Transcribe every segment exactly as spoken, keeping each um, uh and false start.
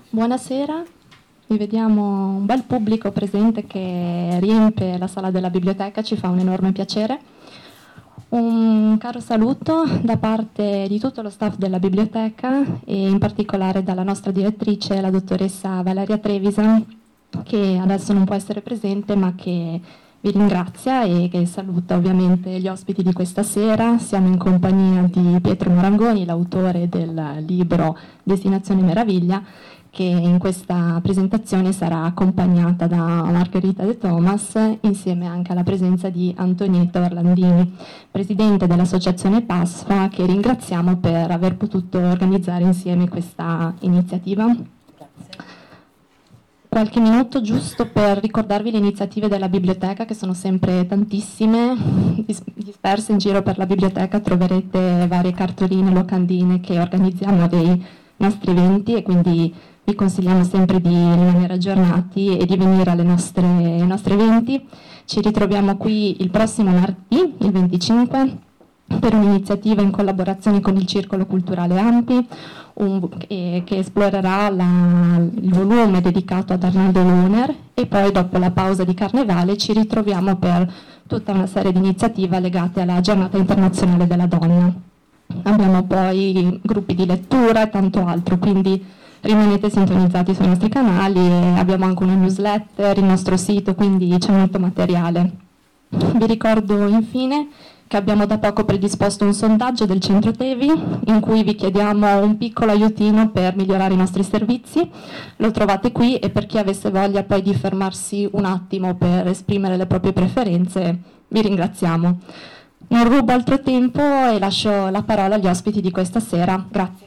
Buonasera, vi vediamo un bel pubblico presente che riempie la sala della biblioteca, ci fa un enorme piacere. Un caro saluto da parte di tutto lo staff della biblioteca e in particolare dalla nostra direttrice, la dottoressa Valeria Trevisan, che adesso non può essere presente ma che vi ringrazia e che saluta ovviamente gli ospiti di questa sera. Siamo in compagnia di Pietro Marangoni, l'autore del libro Destinazione Meraviglia, che in questa presentazione sarà accompagnata da Margherita De Thomas, insieme anche alla presenza di Antonietta Orlandini, presidente dell'associazione PASFA, che ringraziamo per aver potuto organizzare insieme questa iniziativa. Grazie. Qualche minuto giusto per ricordarvi le iniziative della biblioteca, che sono sempre tantissime, disperse in giro per la biblioteca troverete varie cartoline, locandine che organizziamo dei nostri eventi e quindi vi consigliamo sempre di rimanere aggiornati e di venire alle nostre, ai nostri eventi. Ci ritroviamo qui il prossimo martedì, il venticinque, per un'iniziativa in collaborazione con il Circolo Culturale Ampi, un, eh, che esplorerà la, il volume dedicato ad Arnaldo Lohner, e poi dopo la pausa di Carnevale ci ritroviamo per tutta una serie di iniziative legate alla Giornata Internazionale della Donna. Abbiamo poi gruppi di lettura e tanto altro, quindi rimanete sintonizzati sui nostri canali e abbiamo anche una newsletter, il nostro sito, quindi c'è molto materiale. Vi ricordo infine che abbiamo da poco predisposto un sondaggio del Centro Tevi in cui vi chiediamo un piccolo aiutino per migliorare i nostri servizi. Lo trovate qui e per chi avesse voglia poi di fermarsi un attimo per esprimere le proprie preferenze, vi ringraziamo. Non rubo altro tempo e lascio la parola agli ospiti di questa sera. Grazie.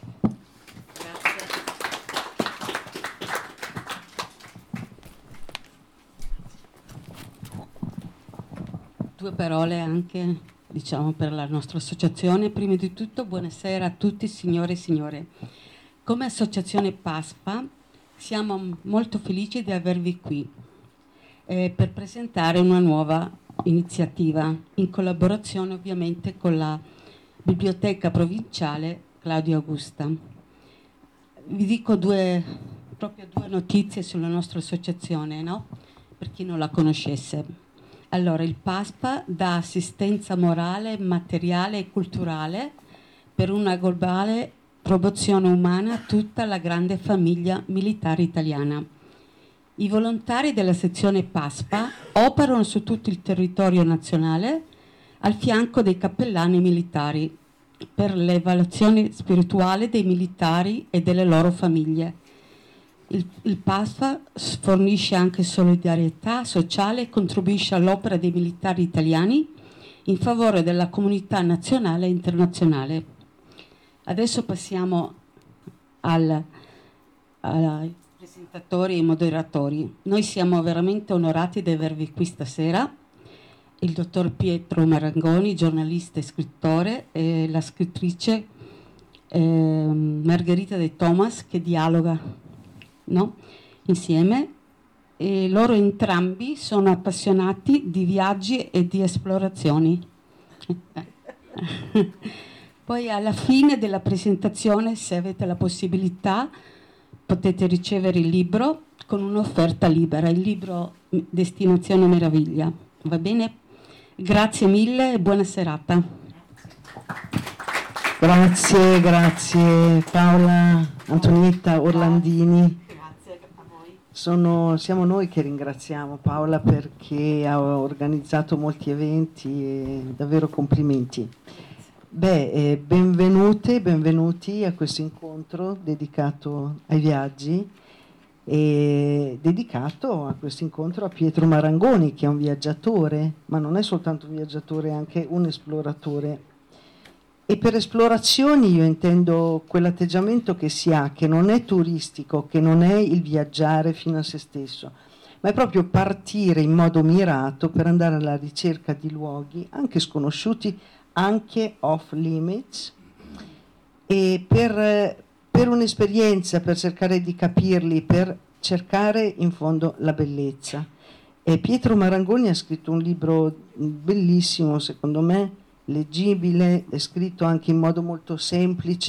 Due parole anche, diciamo, per la nostra associazione. Prima di tutto, buonasera a tutti, signore e signore. Come associazione PASFA siamo molto felici di avervi qui eh, per presentare una nuova iniziativa in collaborazione ovviamente con la Biblioteca Provinciale Claudio Augusta. Vi dico due, proprio due notizie sulla nostra associazione, no? Per chi non la conoscesse. Allora, il PASFA dà assistenza morale, materiale e culturale per una globale promozione umana a tutta la grande famiglia militare italiana. I volontari della sezione PASFA operano su tutto il territorio nazionale al fianco dei cappellani militari per l'evaluazione spirituale dei militari e delle loro famiglie. Il, il PASFA fornisce anche solidarietà sociale e contribuisce all'opera dei militari italiani in favore della comunità nazionale e internazionale. Adesso passiamo al, ai presentatori e moderatori. Noi siamo veramente onorati di avervi qui stasera. Il dottor Pietro Marangoni, giornalista e scrittore, e la scrittrice eh, Margherita De Thomas, che dialoga no? insieme, e loro entrambi sono appassionati di viaggi e di esplorazioni. Poi alla fine della presentazione, se avete la possibilità, potete ricevere il libro con un'offerta libera, il libro Destinazione Meraviglia. Va bene? Grazie mille e buona serata. Grazie, grazie Paola, Antonietta Orlandini. Sono, siamo noi che ringraziamo Paola perché ha organizzato molti eventi e davvero complimenti. Beh, eh, benvenute, benvenuti a questo incontro dedicato ai viaggi e dedicato a questo incontro a Pietro Marangoni, che è un viaggiatore, ma non è soltanto un viaggiatore, è anche un esploratore. E per esplorazioni io intendo quell'atteggiamento che si ha, che non è turistico, che non è il viaggiare fino a se stesso, ma è proprio partire in modo mirato per andare alla ricerca di luoghi anche sconosciuti, anche off limits, e per, per un'esperienza, per cercare di capirli, per cercare in fondo la bellezza. E Pietro Marangoni ha scritto un libro bellissimo, secondo me, leggibile, è scritto anche in modo molto semplice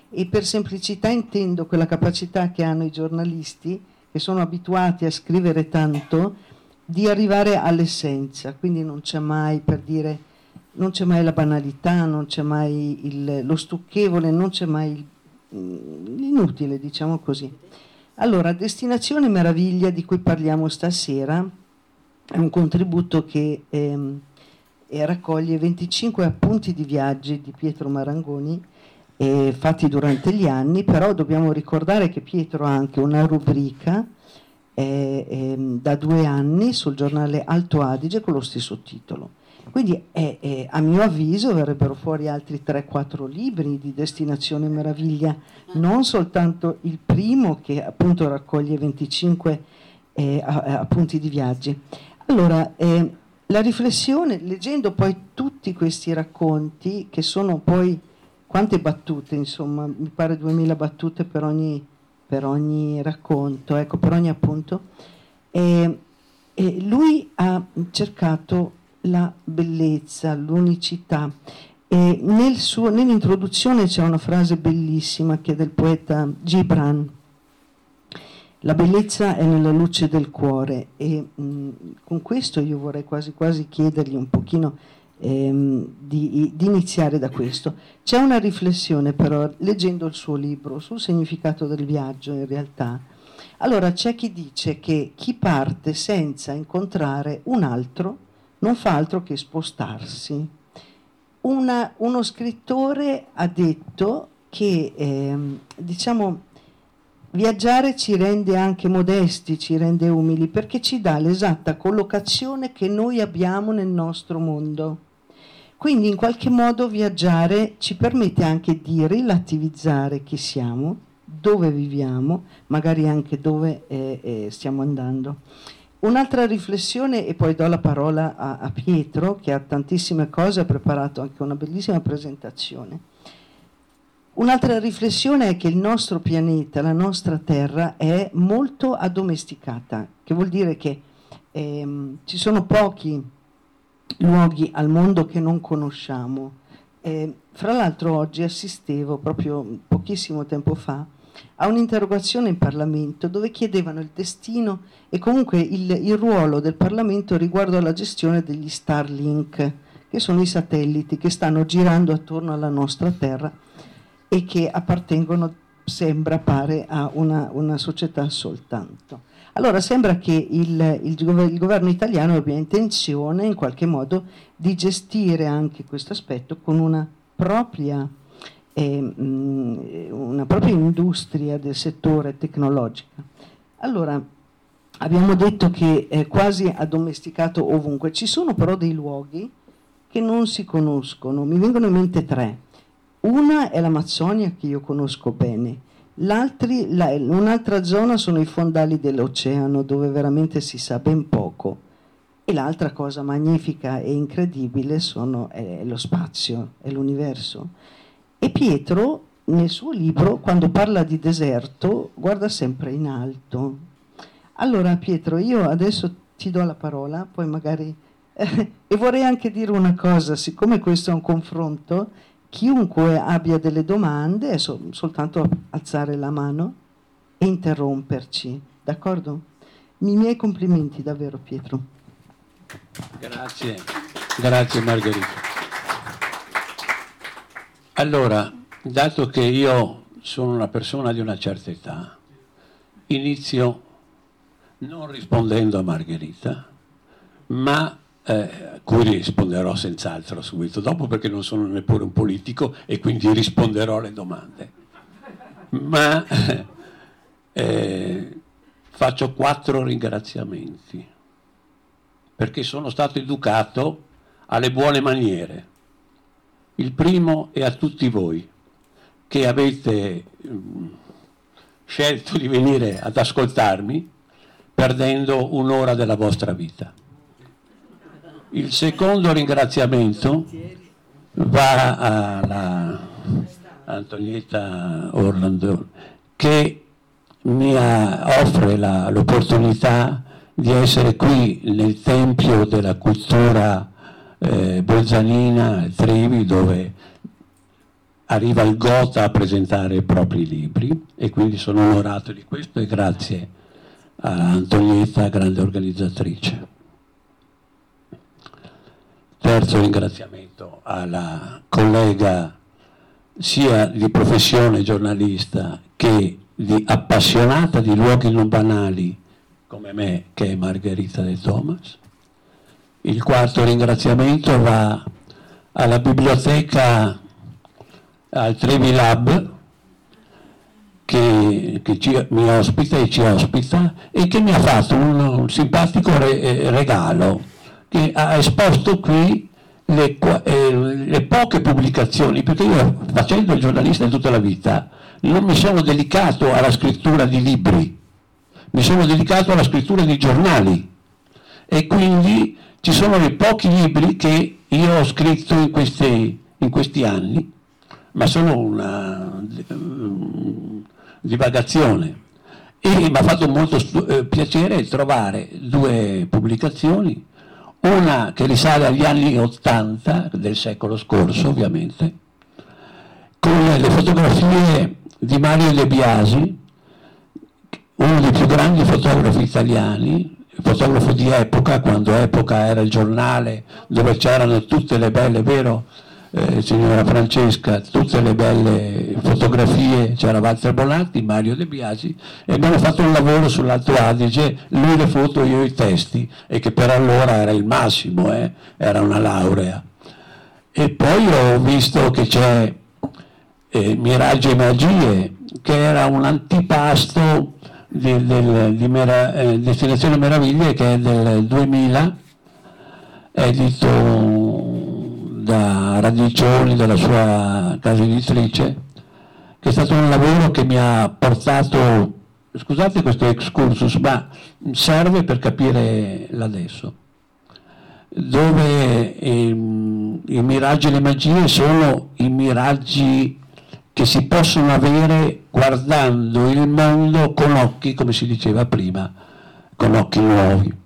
e per semplicità intendo quella capacità che hanno i giornalisti, che sono abituati a scrivere tanto, di arrivare all'essenza, quindi non c'è mai, per dire, non c'è mai la banalità, non c'è mai il, lo stucchevole, non c'è mai l'inutile, diciamo così. Allora, Destinazione Meraviglia, di cui parliamo stasera, è un contributo che ehm, raccoglie venticinque appunti di viaggi di Pietro Marangoni eh, fatti durante gli anni, però dobbiamo ricordare che Pietro ha anche una rubrica eh, eh, da due anni sul giornale Alto Adige con lo stesso titolo. Quindi è, è, a mio avviso verrebbero fuori altri tre quattro libri di Destinazione Meraviglia, non soltanto il primo che appunto raccoglie venticinque eh, appunti di viaggi. Allora, eh, la riflessione, leggendo poi tutti questi racconti, che sono poi quante battute, insomma, mi pare duemila battute per ogni, per ogni racconto, ecco, per ogni appunto, eh, eh, lui ha cercato la bellezza, l'unicità. E nel suo, nell'introduzione c'è una frase bellissima che è del poeta Gibran: la bellezza è nella luce del cuore, e mh, con questo io vorrei quasi quasi chiedergli un pochino ehm, di, di iniziare da questo. C'è una riflessione però, leggendo il suo libro, sul significato del viaggio in realtà. Allora c'è chi dice che chi parte senza incontrare un altro non fa altro che spostarsi. Una, uno scrittore ha detto che ehm, diciamo viaggiare ci rende anche modesti, ci rende umili, perché ci dà l'esatta collocazione che noi abbiamo nel nostro mondo. Quindi in qualche modo viaggiare ci permette anche di relativizzare chi siamo, dove viviamo, magari anche dove eh, eh, stiamo andando. Un'altra riflessione, e poi do la parola a, a Pietro, che ha tantissime cose, ha preparato anche una bellissima presentazione. Un'altra riflessione è che il nostro pianeta, la nostra terra, è molto addomesticata, che vuol dire che ehm, ci sono pochi luoghi al mondo che non conosciamo. Eh, fra l'altro oggi assistevo, proprio pochissimo tempo fa, a un'interrogazione in Parlamento dove chiedevano il destino e comunque il, il ruolo del Parlamento riguardo alla gestione degli Starlink, che sono i satelliti che stanno girando attorno alla nostra Terra e che appartengono, sembra, pare, a una, una società soltanto. Allora sembra che il, il, il governo italiano abbia intenzione in qualche modo di gestire anche questo aspetto con una propria Eh, mh, una propria industria del settore tecnologica. Allora, abbiamo detto che è quasi addomesticato ovunque. Ci sono però dei luoghi che non si conoscono. Mi vengono in mente tre. Una è l'Amazzonia, che io conosco bene. L'altri, la, un'altra zona sono i fondali dell'oceano, dove veramente si sa ben poco. E l'altra cosa magnifica e incredibile sono, è lo spazio, è l'universo. E Pietro, nel suo libro, quando parla di deserto, guarda sempre in alto. Allora, Pietro, io adesso ti do la parola, poi magari... Eh, e vorrei anche dire una cosa, siccome questo è un confronto, chiunque abbia delle domande è so, soltanto alzare la mano e interromperci, d'accordo? I miei complimenti davvero, Pietro. Grazie, grazie Margherita. Allora, dato che io sono una persona di una certa età, inizio non rispondendo a Margherita, ma eh, a cui risponderò senz'altro subito dopo, perché non sono neppure un politico e quindi risponderò alle domande. Ma eh, faccio quattro ringraziamenti, perché sono stato educato alle buone maniere. Il primo è a tutti voi che avete mh, scelto di venire ad ascoltarmi perdendo un'ora della vostra vita. Il secondo ringraziamento va alla Antonietta Orlando, che mi ha, offre la, l'opportunità di essere qui nel Tempio della Cultura Eh, Bolzanina, Trevi, dove arriva il Gotha a presentare i propri libri e quindi sono onorato di questo e grazie a Antonietta, grande organizzatrice. Terzo ringraziamento alla collega sia di professione giornalista che di appassionata di luoghi non banali come me, che è Margherita De Thomas. Il quarto ringraziamento va alla biblioteca, al Trevi Lab, che, che ci, mi ospita e ci ospita e che mi ha fatto un, un simpatico re, regalo, che ha esposto qui le, eh, le poche pubblicazioni, perché io, facendo il giornalista tutta la vita, non mi sono dedicato alla scrittura di libri, mi sono dedicato alla scrittura di giornali e quindi ci sono i pochi libri che io ho scritto in questi, in questi anni, ma sono una um, divagazione. E mi ha fatto molto eh, piacere trovare due pubblicazioni, una che risale agli anni ottanta del secolo scorso, ovviamente, con le fotografie di Mario De Biasi, uno dei più grandi fotografi italiani, fotografo di epoca, quando epoca era il giornale dove c'erano tutte le belle, vero eh, signora Francesca, tutte le belle fotografie, c'era Walter Bonatti, Mario De Biasi, e abbiamo fatto un lavoro sull'Alto Adige, lui le foto, io i testi, e che per allora era il massimo, eh? Era una laurea. E poi ho visto che c'è eh, Miraggi e Magie, che era un antipasto di, del, di Mera, eh, Destinazione Meraviglie, che è del duemila, edito da Radiccioni, della sua casa editrice, che è stato un lavoro che mi ha portato, scusate questo excursus, ma serve per capire l'adesso, dove i, i miraggi e le magie sono i miraggi che si possono avere guardando il mondo con occhi, come si diceva prima, con occhi nuovi.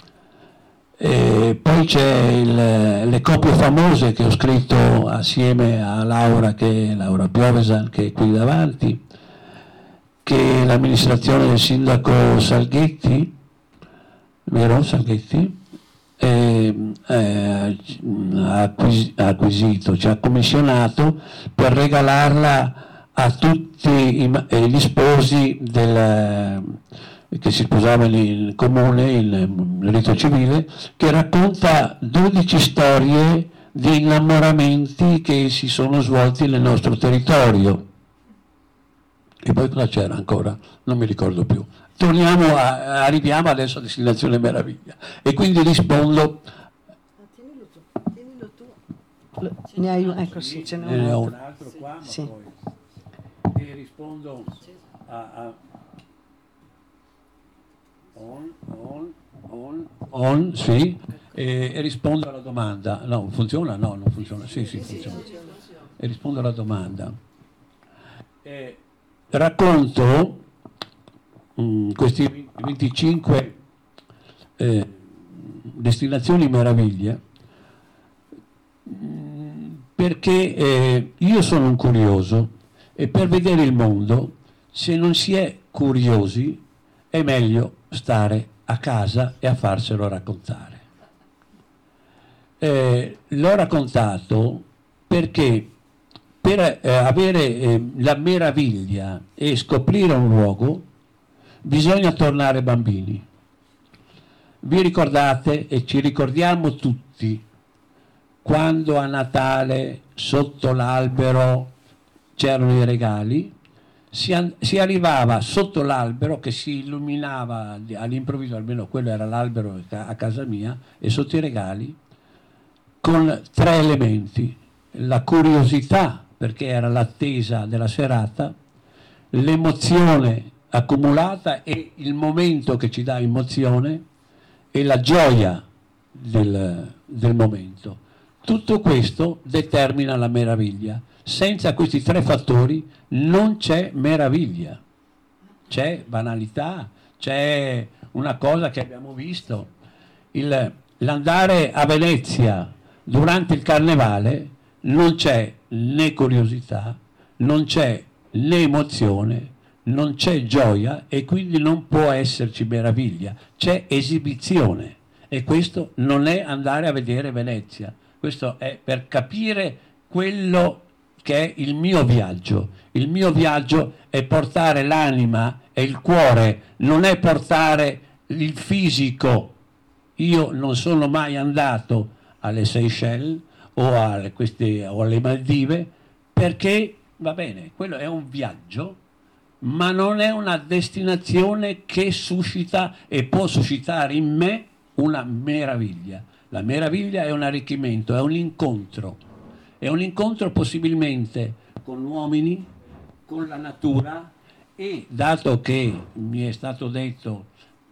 E poi c'è il, le copie famose che ho scritto assieme a Laura, che, Laura Piovesan, che è qui davanti, che l'amministrazione del sindaco Salghetti, vero Salghetti, eh, eh, ha, acquis- ha acquisito, ci ha commissionato per regalarla a tutti i, eh, gli sposi del, che si sposavano in comune, in rito civile, che racconta dodici storie di innamoramenti che si sono svolti nel nostro territorio. E poi cosa c'era ancora? Non mi ricordo più. Torniamo a, arriviamo adesso a Destinazione Meraviglia. E quindi rispondo... Tienilo tu, tienilo tu. Ne hai un, ecco sì, ce n'è Ne ho un un altro qua, ma sì. poi... E rispondo a... a On, on, on, on, sì, e, e rispondo alla domanda. No, funziona? No, non funziona. Sì, sì, funziona. E rispondo alla domanda. E racconto mh, questi venticinque eh, destinazioni meraviglie mh, perché eh, io sono un curioso e per vedere il mondo, se non si è curiosi, è meglio stare a casa e a farselo raccontare. Eh, l'ho raccontato perché per eh, avere eh, la meraviglia e scoprire un luogo bisogna tornare bambini. Vi ricordate e ci ricordiamo tutti quando a Natale sotto l'albero c'erano i regali? Si, an- si arrivava sotto l'albero che si illuminava all'improvviso, almeno quello era l'albero a casa mia, e sotto i regali, con tre elementi: la curiosità, perché era l'attesa della serata, l'emozione accumulata e il momento che ci dà emozione, e la gioia del, del momento. Tutto questo determina la meraviglia. Senza questi tre fattori non c'è meraviglia, c'è banalità, c'è una cosa che abbiamo visto, il, l'andare a Venezia durante il carnevale non c'è né curiosità, non c'è né emozione, non c'è gioia e quindi non può esserci meraviglia, c'è esibizione e questo non è andare a vedere Venezia, questo è per capire quello che è il mio viaggio. Il mio viaggio è portare l'anima e il cuore, non è portare il fisico. Io non sono mai andato alle Seychelles o alle, queste, o alle Maldive perché, va bene, quello è un viaggio, ma non è una destinazione che suscita e può suscitare in me una meraviglia. La meraviglia è un arricchimento, è un incontro, è un incontro possibilmente con uomini, con la natura e, dato che mi è stato detto,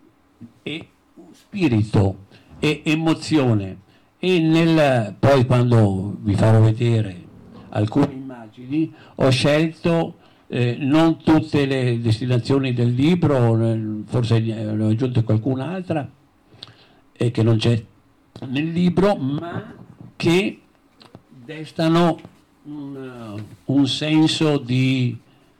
è spirito e emozione e nel, poi quando vi farò vedere alcune immagini ho scelto eh, non tutte le destinazioni del libro, forse ne ho aggiunto qualcun'altra eh, che non c'è nel libro, ma che destano un, un senso di,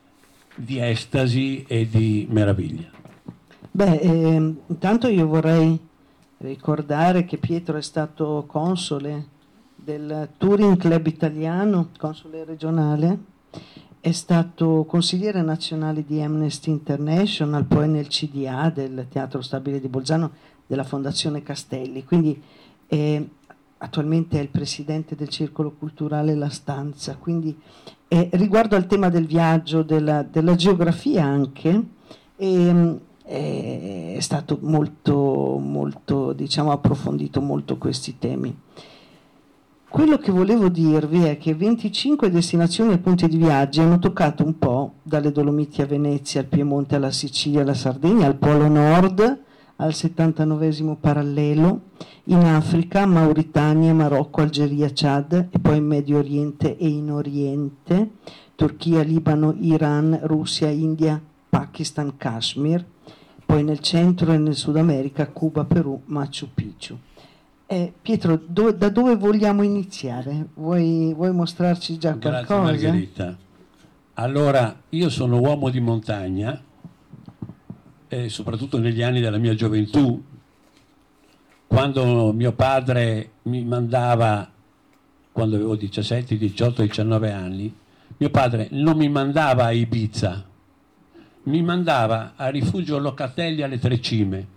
di estasi e di meraviglia. Beh, eh, intanto io vorrei ricordare che Pietro è stato console del Touring Club Italiano, console regionale, è stato consigliere nazionale di Amnesty International, poi nel C D A del Teatro Stabile di Bolzano della Fondazione Castelli, quindi eh, attualmente è il presidente del Circolo Culturale La Stanza, quindi eh, riguardo al tema del viaggio, della, della geografia anche, eh, è stato molto, molto, diciamo, approfondito molto questi temi. Quello che volevo dirvi è che venticinque destinazioni e punti di viaggio hanno toccato un po' dalle Dolomiti a Venezia, al Piemonte alla Sicilia, alla Sardegna, al Polo Nord, al settantanovesimo parallelo, in Africa, Mauritania, Marocco, Algeria, Chad e poi in Medio Oriente e in Oriente, Turchia, Libano, Iran, Russia, India, Pakistan, Kashmir, poi nel centro e nel Sud America, Cuba, Perù, Machu Picchu. Eh, Pietro, do, da dove vogliamo iniziare? Vuoi, vuoi mostrarci già Grazie, qualcosa? Margherita. Allora, io sono uomo di montagna, eh, soprattutto negli anni della mia gioventù, quando mio padre mi mandava, quando avevo diciassette, diciotto, diciannove anni, mio padre non mi mandava a Ibiza, mi mandava a Rifugio Locatelli alle Tre Cime,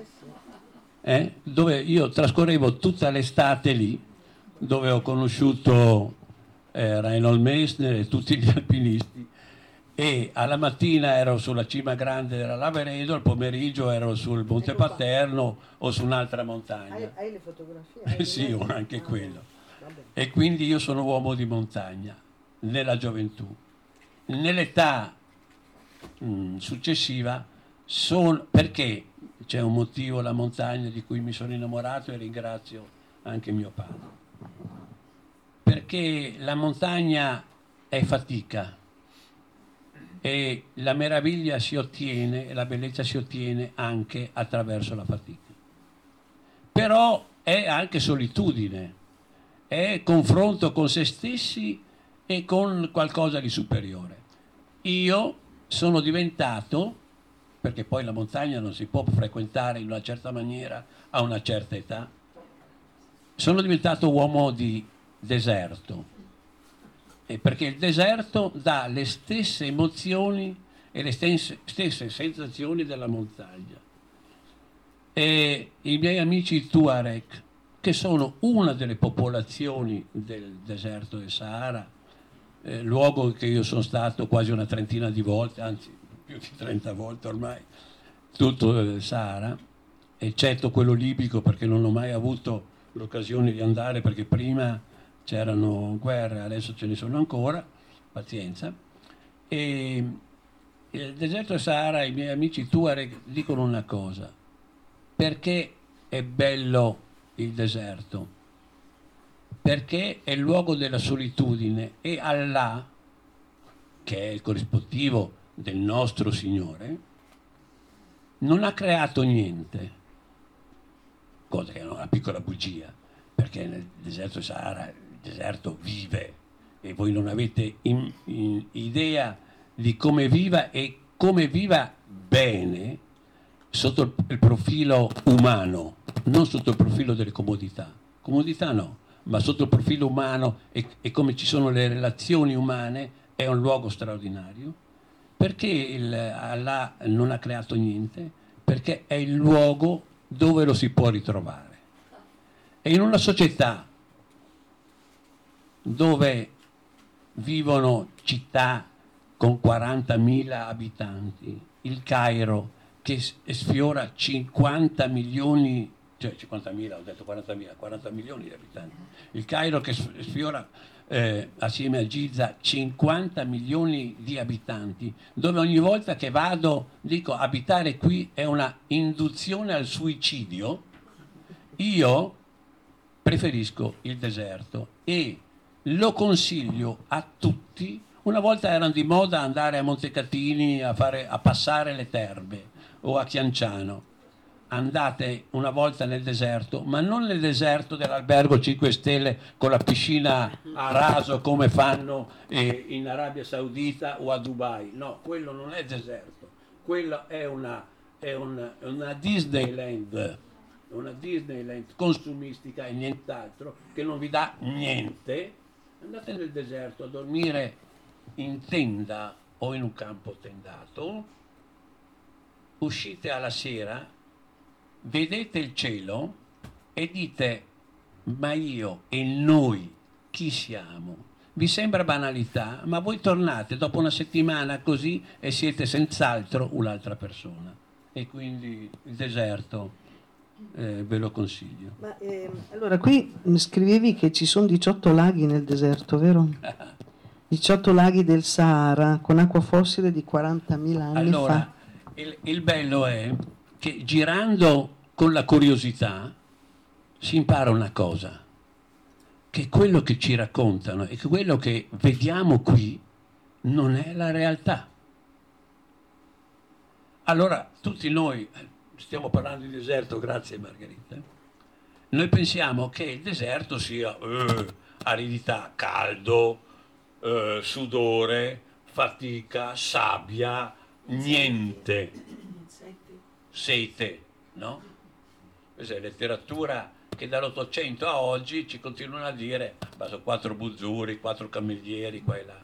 eh, dove io trascorrevo tutta l'estate lì, dove ho conosciuto eh, Reinhold Messner e tutti gli alpinisti, e alla mattina ero sulla cima grande della Lavaredo, al pomeriggio ero sul Monte Paterno o su un'altra montagna. Hai, hai le fotografie? Hai sì, le... anche ah, quello. Vabbè. E quindi io sono uomo di montagna, nella gioventù. Nell'età mh, successiva, son, perché c'è un motivo, la montagna di cui mi sono innamorato e ringrazio anche mio padre. Perché la montagna è fatica e la meraviglia si ottiene e la bellezza si ottiene anche attraverso la fatica. Però è anche solitudine, è confronto con se stessi e con qualcosa di superiore. Io sono diventato, perché poi la montagna non si può frequentare in una certa maniera a una certa età, sono diventato uomo di deserto. E perché il deserto dà le stesse emozioni e le stesse, stesse sensazioni della montagna. E i miei amici Tuareg, che sono una delle popolazioni del deserto del Sahara, eh, luogo che io sono stato quasi una trentina di volte, anzi più di trenta volte ormai, tutto il Sahara, eccetto quello libico, perché non ho mai avuto l'occasione di andare, perché prima c'erano guerre, adesso ce ne sono ancora, pazienza. E il deserto del Sahara, i miei amici Tuareg dicono una cosa: perché è bello il deserto? Perché è il luogo della solitudine e Allah, che è il corrispettivo del nostro Signore, non ha creato niente, cosa che è una piccola bugia, perché nel deserto del Sahara il deserto vive e voi non avete in, in idea di come viva e come viva bene sotto il, il profilo umano, non sotto il profilo delle comodità. Comodità no, ma sotto il profilo umano e, e come ci sono le relazioni umane è un luogo straordinario. Perché il, Allah non ha creato niente? Perché è il luogo dove lo si può ritrovare. E in una società dove vivono città con quarantamila abitanti, il Cairo che sfiora cinquanta milioni, cioè cinquantamila, ho detto quarantamila, quaranta milioni di abitanti, il Cairo che sfiora eh, assieme a Giza cinquanta milioni di abitanti, dove ogni volta che vado dico abitare qui è una induzione al suicidio, io preferisco il deserto e lo consiglio a tutti. Una volta erano di moda andare a Montecatini a, fare, a passare le terme o a Chianciano. Andate una volta nel deserto, ma non nel deserto dell'albergo cinque stelle con la piscina a raso come fanno eh, in Arabia Saudita o a Dubai. No, quello non è deserto, quello è una, è una, una Disneyland, una Disneyland consumistica e nient'altro, che non vi dà niente. Andate nel deserto a dormire in tenda o in un campo tendato, uscite alla sera, vedete il cielo e dite: ma io e noi chi siamo? Vi sembra banalità, ma voi tornate dopo una settimana così e siete senz'altro un'altra persona. E quindi il deserto eh, ve lo consiglio. Ma, eh, allora, qui mi scrivevi che ci sono diciotto laghi nel deserto, vero? diciotto laghi del Sahara con acqua fossile di quarantamila anni allora, fa. Il, il bello è che girando con la curiosità si impara una cosa, che quello che ci raccontano e che quello che vediamo qui non è la realtà. Allora tutti noi, stiamo parlando di deserto, grazie Margherita, noi pensiamo che il deserto sia eh, aridità, caldo, eh, sudore, fatica, sabbia, niente, sete, no? Questa è letteratura che dall'Ottocento a oggi ci continuano a dire ma sono quattro buzzuri, quattro camerieri, qua e là.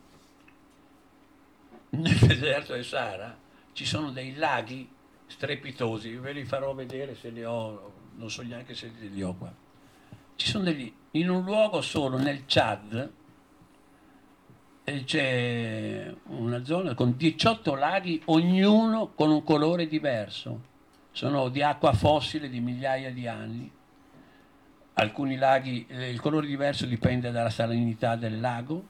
Nel deserto del Sahara ci sono dei laghi strepitosi, ve li farò vedere se li ho, non so neanche se li ho qua. Ci sono degli, in un luogo solo nel Chad c'è una zona con diciotto laghi, ognuno con un colore diverso, sono di acqua fossile di migliaia di anni. Alcuni laghi, eh, il colore diverso dipende dalla salinità del lago,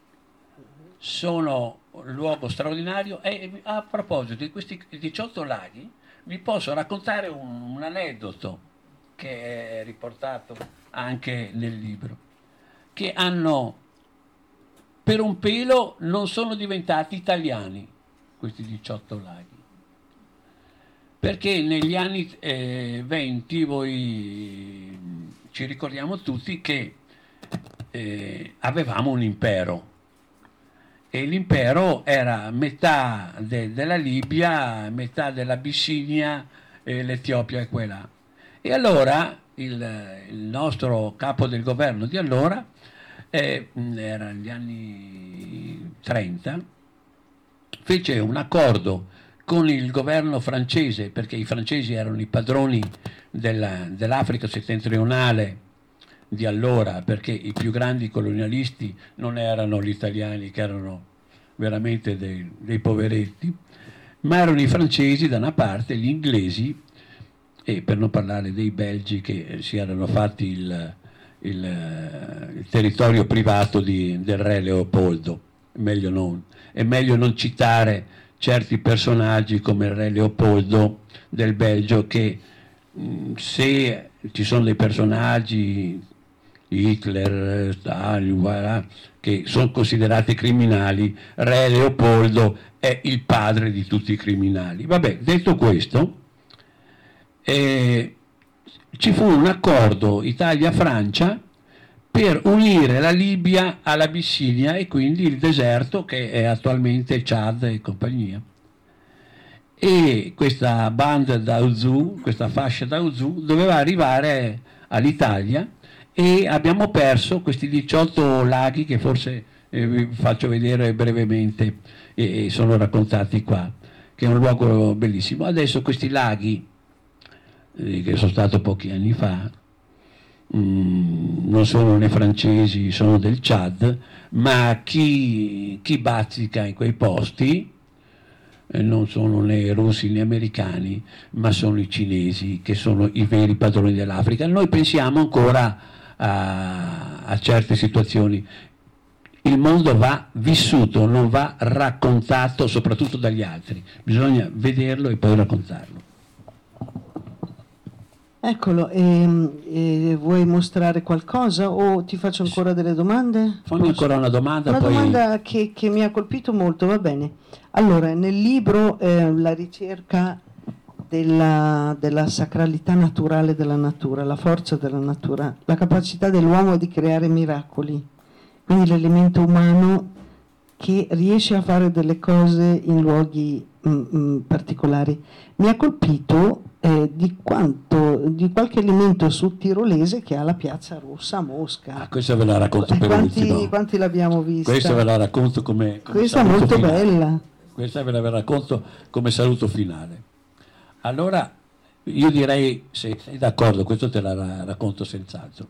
sono un luogo straordinario. E a proposito di questi diciotto laghi vi posso raccontare un, un aneddoto che è riportato anche nel libro, che hanno per un pelo non sono diventati italiani questi diciotto laghi, perché negli anni eh, venti voi ci ricordiamo tutti che eh, avevamo un impero e l'impero era metà de- della Libia, metà dell'Abissinia, e l'Etiopia e quella. E allora il, il nostro capo del governo di allora, eh, era negli anni trenta, fece un accordo con il governo francese, perché i francesi erano i padroni della, dell'Africa settentrionale di allora, perché i più grandi colonialisti non erano gli italiani, che erano veramente dei, dei poveretti, ma erano i francesi da una parte, gli inglesi, e per non parlare dei belgi che si erano fatti il, il, il territorio privato di, del re Leopoldo. Meglio non, è meglio non citare certi personaggi come il re Leopoldo del Belgio, che mh, se ci sono dei personaggi, Hitler, Stalin, voilà, che sono considerati criminali, re Leopoldo è il padre di tutti i criminali. Vabbè, detto questo, eh, ci fu un accordo Italia-Francia per unire la Libia all'Abissinia e quindi il deserto che è attualmente il Chad e compagnia. E questa banda da Ouzou, questa fascia da Ouzou, doveva arrivare all'Italia e abbiamo perso questi diciotto laghi che forse eh, vi faccio vedere brevemente e, e sono raccontati qua, che è un luogo bellissimo. Adesso questi laghi, eh, che sono stato pochi anni fa, non sono né francesi, sono del Chad, ma chi, chi bazzica in quei posti eh, non sono né russi né americani, ma sono i cinesi che sono i veri padroni dell'Africa. Noi pensiamo ancora a, a certe situazioni. Il mondo va vissuto, non va raccontato soprattutto dagli altri, bisogna vederlo e poi raccontarlo. Eccolo, e, e vuoi mostrare qualcosa o ti faccio ancora delle domande? Fammi ancora una domanda. Una poi... domanda che, che mi ha colpito molto, va bene. Allora, nel libro eh, la ricerca della, della sacralità naturale della natura, la forza della natura, la capacità dell'uomo di creare miracoli, quindi l'elemento umano che riesce a fare delle cose in luoghi mm, mm, particolari. Mi ha colpito eh, di quanto di qualche elemento sudtirolese che ha la piazza rossa a Mosca. Ah, questa ve la racconto per quanti, ultimo. Quanti l'abbiamo vista? Questa ve la racconto come, come questa è molto finale. bella. Questa ve la racconto come saluto finale. Allora, io direi, se sei d'accordo, questo te la racconto senz'altro.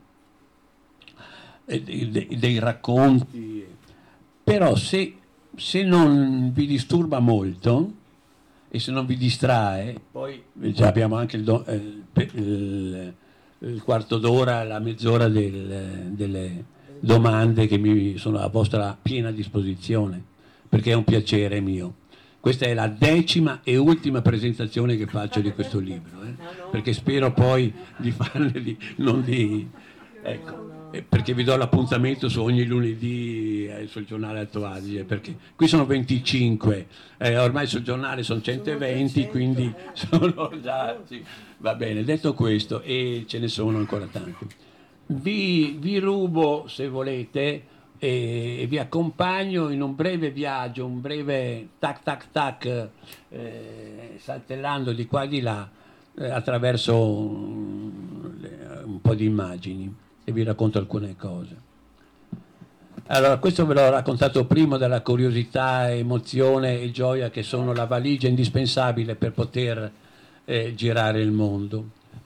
Dei, dei, dei racconti, però se, se non vi disturba molto e se non vi distrae, poi già abbiamo anche il, do, il, il, il quarto d'ora, la mezz'ora del, delle domande che mi sono a vostra piena disposizione, perché è un piacere mio. Questa è la decima e ultima presentazione che faccio di questo libro, eh? Perché spero poi di farne di, non di... Ecco. Perché vi do l'appuntamento su ogni lunedì eh, sul giornale Alto Adige, perché qui sono venticinque, eh, ormai sul giornale sono centoventi, quindi sono già, sì, va bene. Detto questo, e ce ne sono ancora tanti, vi, vi rubo, se volete, e, e vi accompagno in un breve viaggio, un breve tac tac tac, eh, saltellando di qua e di là, eh, attraverso un, un po' di immagini. E vi racconto alcune cose. Allora, questo ve l'ho raccontato prima, della curiosità, emozione e gioia che sono la valigia indispensabile per poter eh, girare il mondo.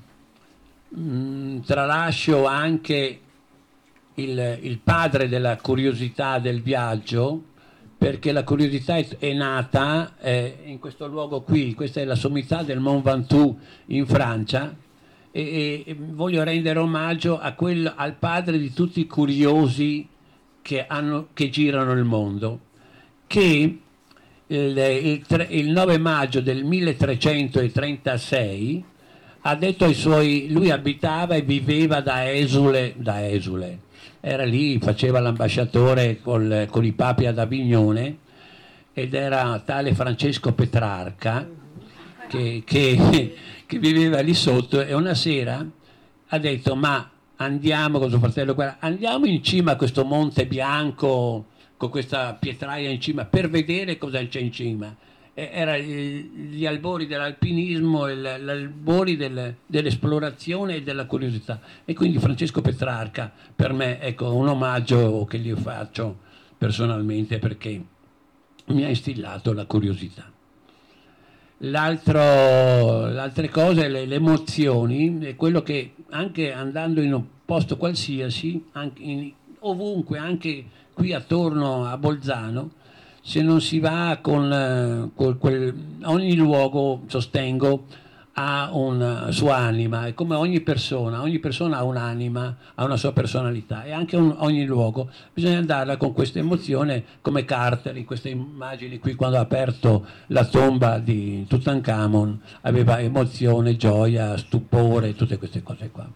Mm, tralascio anche il, il padre della curiosità del viaggio, perché la curiosità è, è nata eh, in questo luogo qui. Questa è la sommità del Mont Ventoux in Francia. E, e voglio rendere omaggio a quel, al padre di tutti i curiosi che, hanno, che girano il mondo, che il, il, il nove maggio del milletrecentotrentasei ha detto ai suoi, lui abitava e viveva da esule, da esule, era lì, faceva l'ambasciatore col, con i papi ad Avignone, ed era tale Francesco Petrarca che, che che viveva lì sotto, e una sera ha detto: ma andiamo con suo fratello, guarda, andiamo in cima a questo monte bianco con questa pietraia in cima per vedere cosa c'è in cima. E era gli albori dell'alpinismo, gli albori del, dell'esplorazione e della curiosità, e quindi Francesco Petrarca per me, ecco, un omaggio che gli faccio personalmente, perché mi ha instillato la curiosità. L'altro, l'altre cose, le, le emozioni, è quello che anche andando in un posto qualsiasi, anche in, ovunque, anche qui attorno a Bolzano, se non si va con, con quel, ogni luogo, sostengo, ha una sua anima, è come ogni persona, ogni persona ha un'anima, ha una sua personalità, e anche un, ogni luogo bisogna andarla con questa emozione, come Carter in queste immagini qui, quando ha aperto la tomba di Tutankhamon, aveva emozione, gioia, stupore, tutte queste cose qua.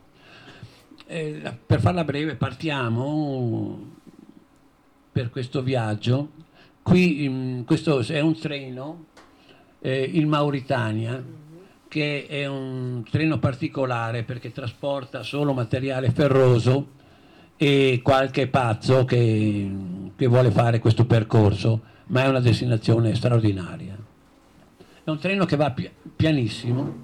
E, per farla breve, partiamo per questo viaggio. Qui questo è un treno eh, in Mauritania, che è un treno particolare perché trasporta solo materiale ferroso e qualche pazzo che, che vuole fare questo percorso, ma è una destinazione straordinaria. È un treno che va pi- pianissimo,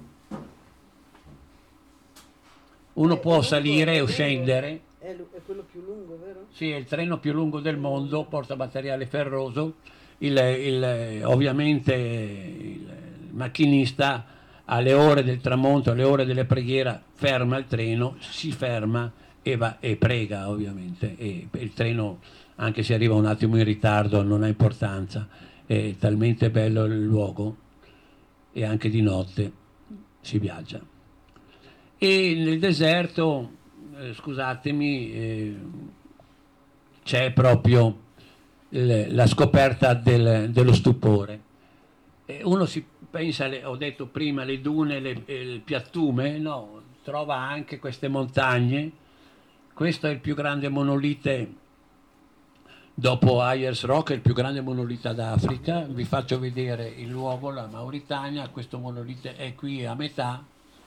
uno può salire o scendere. È quello più lungo, vero? Sì, è il treno più lungo del mondo, porta materiale ferroso. Il, il, ovviamente il macchinista alle ore del tramonto, alle ore delle preghiere, ferma il treno, si ferma e, va, e prega ovviamente. E il treno, anche se arriva un attimo in ritardo, non ha importanza, è talmente bello il luogo e anche di notte si viaggia. E nel deserto, eh, scusatemi, eh, c'è proprio il, la scoperta del, dello stupore. E uno si pensa, le, ho detto prima, le dune, le, il piattume, no, trova anche queste montagne. Questo è il più grande monolite, dopo Ayers Rock, è il più grande monolite d'Africa. Vi faccio vedere il luogo, la Mauritania. Questo monolite è qui a metà.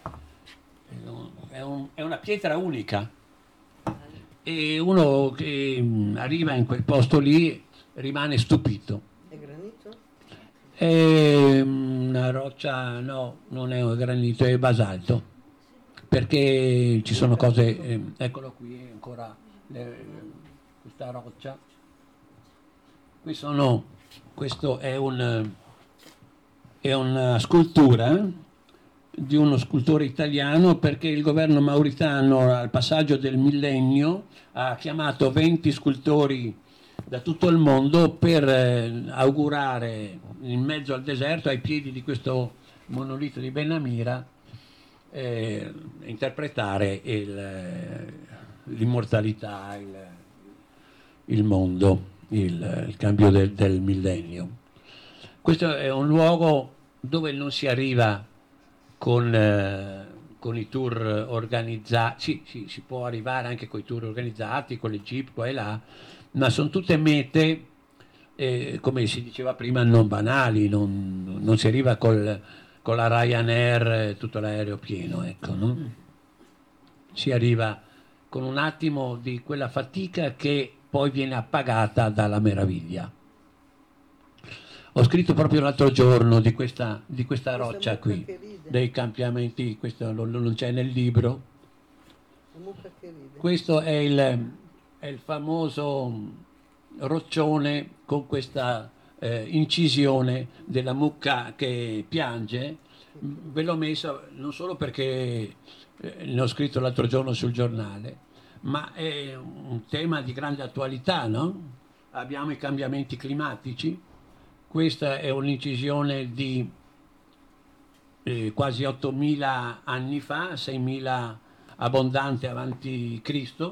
È, un, è una pietra unica e uno che arriva in quel posto lì rimane stupito. È granito? È una roccia, no, non è granito, è basalto, perché ci sono cose, eh, eccolo qui ancora le, questa roccia. Qui sono, questo è un è una scultura di uno scultore italiano, perché il governo mauritano al passaggio del millennio ha chiamato venti scultori da tutto il mondo per eh, augurare in mezzo al deserto, ai piedi di questo monolite di Benamira, eh, interpretare il, l'immortalità, il, il mondo, il, il cambio del, del millennio. Questo è un luogo dove non si arriva Con, eh, con i tour organizzati, sì, sì, si può arrivare anche con i tour organizzati, con le jeep qua e là, ma sono tutte mete, eh, come si diceva prima, non banali, non, non si arriva col, con la Ryanair, tutto l'aereo pieno, ecco, no? Si arriva con un attimo di quella fatica che poi viene appagata dalla meraviglia. Ho scritto proprio l'altro giorno di questa, di questa roccia qui, dei cambiamenti, questo non, non c'è nel libro. Questo è il, è il famoso roccione con questa eh, incisione della mucca che piange. Ve l'ho messo non solo perché eh, ne ho scritto l'altro giorno sul giornale, ma è un tema di grande attualità, no? Abbiamo i cambiamenti climatici. Questa è un'incisione di eh, quasi ottomila anni fa, seimila abbondante avanti Cristo,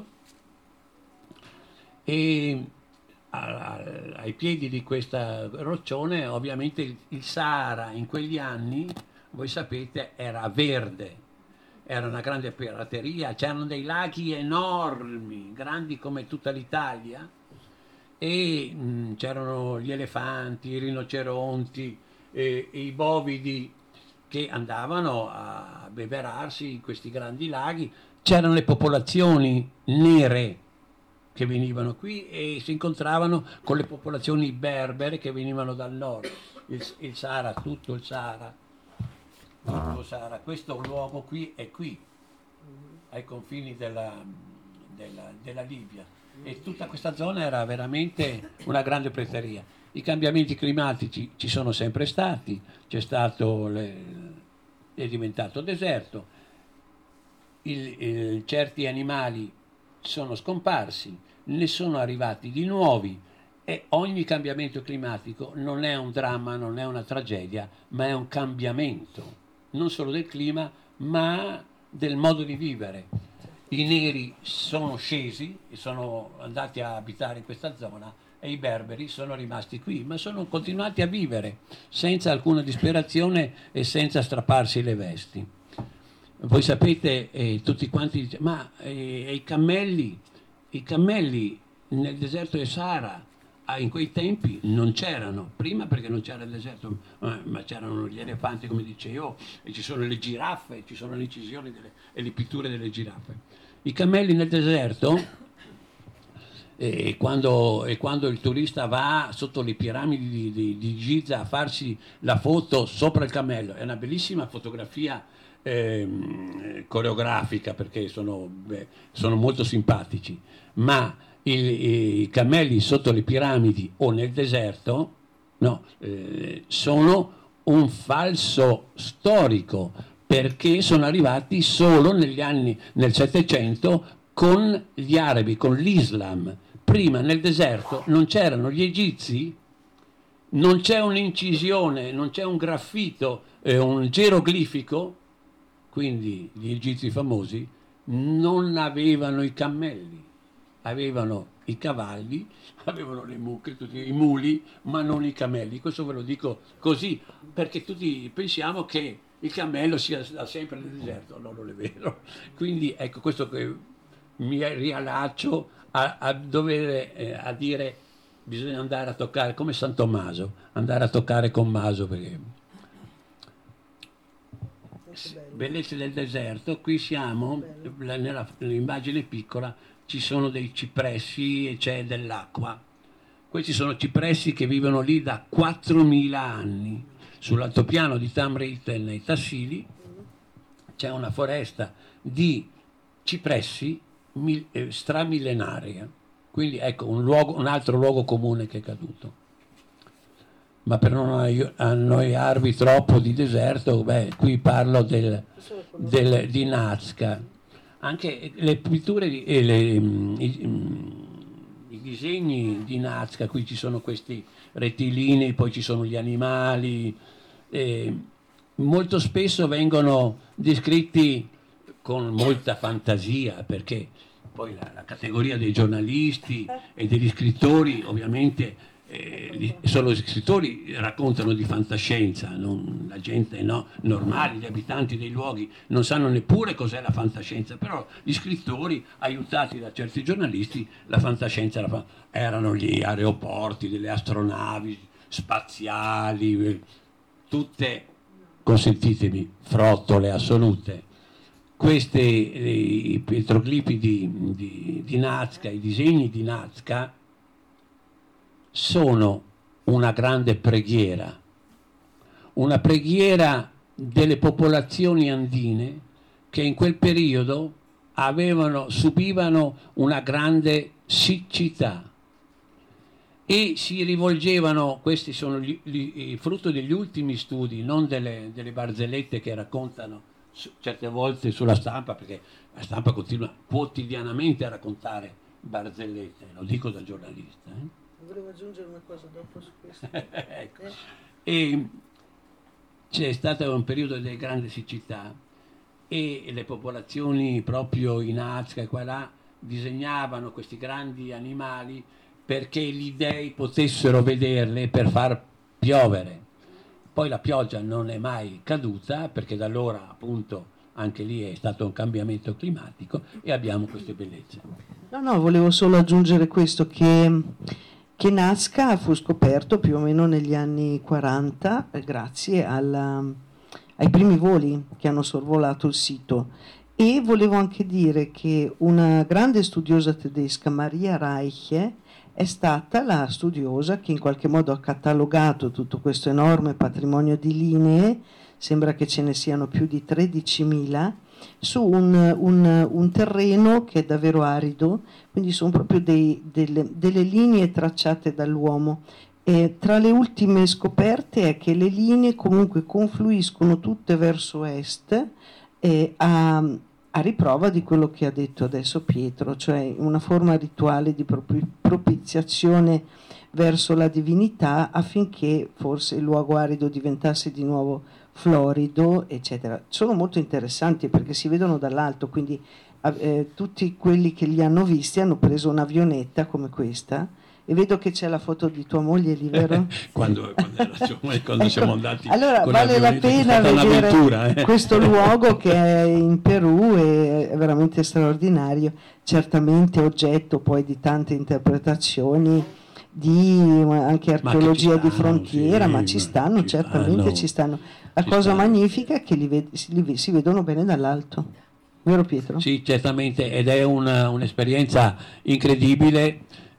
e a, a, ai piedi di questa roccione ovviamente il, il Sahara in quegli anni, voi sapete, era verde, era una grande pirateria, c'erano dei laghi enormi, grandi come tutta l'Italia, e mh, c'erano gli elefanti, i rinoceronti, eh, i bovidi che andavano a beverarsi in questi grandi laghi. C'erano le popolazioni nere che venivano qui e si incontravano con le popolazioni berbere che venivano dal nord, il, il Sahara, tutto il Sahara, tutto il Sahara. Questo luogo qui è qui, ai confini della, della, della Libia. E tutta questa zona era veramente una grande prateria. I cambiamenti climatici ci sono sempre stati, c'è stato le, è diventato deserto, il, il, certi animali sono scomparsi, ne sono arrivati di nuovi, e ogni cambiamento climatico non è un dramma, non è una tragedia, ma è un cambiamento non solo del clima ma del modo di vivere. I neri sono scesi e sono andati a abitare in questa zona e i berberi sono rimasti qui, ma sono continuati a vivere senza alcuna disperazione e senza strapparsi le vesti. Voi sapete, eh, tutti quanti, ma eh, i cammelli, i cammelli nel deserto del Sahara ah, in quei tempi non c'erano, prima perché non c'era il deserto, ma, ma c'erano gli elefanti, come dicevo, e ci sono le giraffe, ci sono le incisioni delle, e le pitture delle giraffe. I cammelli nel deserto E quando, e quando il turista va sotto le piramidi di, di, di Giza a farsi la foto sopra il cammello, è una bellissima fotografia eh, coreografica, perché sono, beh, sono molto simpatici, ma il, i cammelli sotto le piramidi o nel deserto no, eh, sono un falso storico, perché sono arrivati solo negli anni, nel Settecento, con gli arabi, con l'Islam. Prima nel deserto non c'erano gli egizi, non c'è un'incisione, non c'è un graffito, eh, un geroglifico, quindi gli egizi famosi non avevano i cammelli, avevano i cavalli, avevano le mucche, tutti i muli, ma non i cammelli. Questo ve lo dico così, perché tutti pensiamo che il cammello sia sempre nel deserto, no, non è vero. Quindi ecco, questo che mi riallaccio a, a dover eh, a dire bisogna andare a toccare come San Tommaso, andare a toccare con Maso, perché bellezze del deserto. Qui siamo nella, nell'immagine piccola, ci sono dei cipressi e c'è dell'acqua. Questi sono cipressi che vivono lì da quattromila anni. Sull'altopiano di Tamrit nei Tassili c'è una foresta di cipressi mil, eh, stramillenaria, quindi ecco un, luogo, un altro luogo comune che è caduto. Ma per non annoiarvi troppo di deserto, beh, qui parlo del, del, di Nazca. Anche le pitture, di, eh, le, i, i disegni di Nazca, qui ci sono questi rettilini, poi ci sono gli animali, eh, molto spesso vengono descritti con molta fantasia, perché poi la, la categoria dei giornalisti e degli scrittori ovviamente eh, solo gli scrittori raccontano di fantascienza, non, la gente no, normale, gli abitanti dei luoghi non sanno neppure cos'è la fantascienza, però gli scrittori, aiutati da certi giornalisti, la fantascienza la fa, erano gli aeroporti, delle astronavi spaziali, tutte, consentitemi, frottole assolute. Questi i petroglifi di, di, di Nazca, i disegni di Nazca, sono una grande preghiera, una preghiera delle popolazioni andine che in quel periodo avevano, subivano una grande siccità e si rivolgevano, questi sono gli, gli, il frutto degli ultimi studi, non delle, delle barzellette che raccontano certe volte sulla stampa, perché la stampa continua quotidianamente a raccontare barzellette, lo dico da giornalista. Eh? Volevo aggiungere una cosa dopo su questo. Ecco. E c'è stato un periodo di grande siccità e le popolazioni proprio in Nazca e qua là disegnavano questi grandi animali perché gli dei potessero vederle per far piovere. Poi la pioggia non è mai caduta, perché da allora appunto anche lì è stato un cambiamento climatico e abbiamo queste bellezze. No, no, volevo solo aggiungere questo, che, che Nazca fu scoperto più o meno negli anni quaranta grazie alla, ai primi voli che hanno sorvolato il sito. E volevo anche dire che una grande studiosa tedesca, Maria Reiche, è stata la studiosa che in qualche modo ha catalogato tutto questo enorme patrimonio di linee, sembra che ce ne siano più di tredicimila, su un, un, un terreno che è davvero arido, quindi sono proprio dei, delle, delle linee tracciate dall'uomo. E tra le ultime scoperte è che le linee comunque confluiscono tutte verso est, e a, a riprova di quello che ha detto adesso Pietro, cioè una forma rituale di propiziazione verso la divinità affinché forse il luogo arido diventasse di nuovo florido, eccetera. Sono molto interessanti perché si vedono dall'alto, quindi eh, tutti quelli che li hanno visti hanno preso un'avionetta come questa, e vedo che c'è la foto di tua moglie lì, vero? quando quando, quando ecco, siamo andati allora con vale la pena vedere eh. questo luogo che è in Perù, è veramente straordinario, certamente oggetto poi di tante interpretazioni, di anche archeologia stanno, di frontiera, sì, ma ci stanno, ci certamente stanno, ci stanno. La ci cosa stanno. magnifica è che li, ved- li si vedono bene dall'alto, vero Pietro? Sì, certamente, ed è una, un'esperienza incredibile.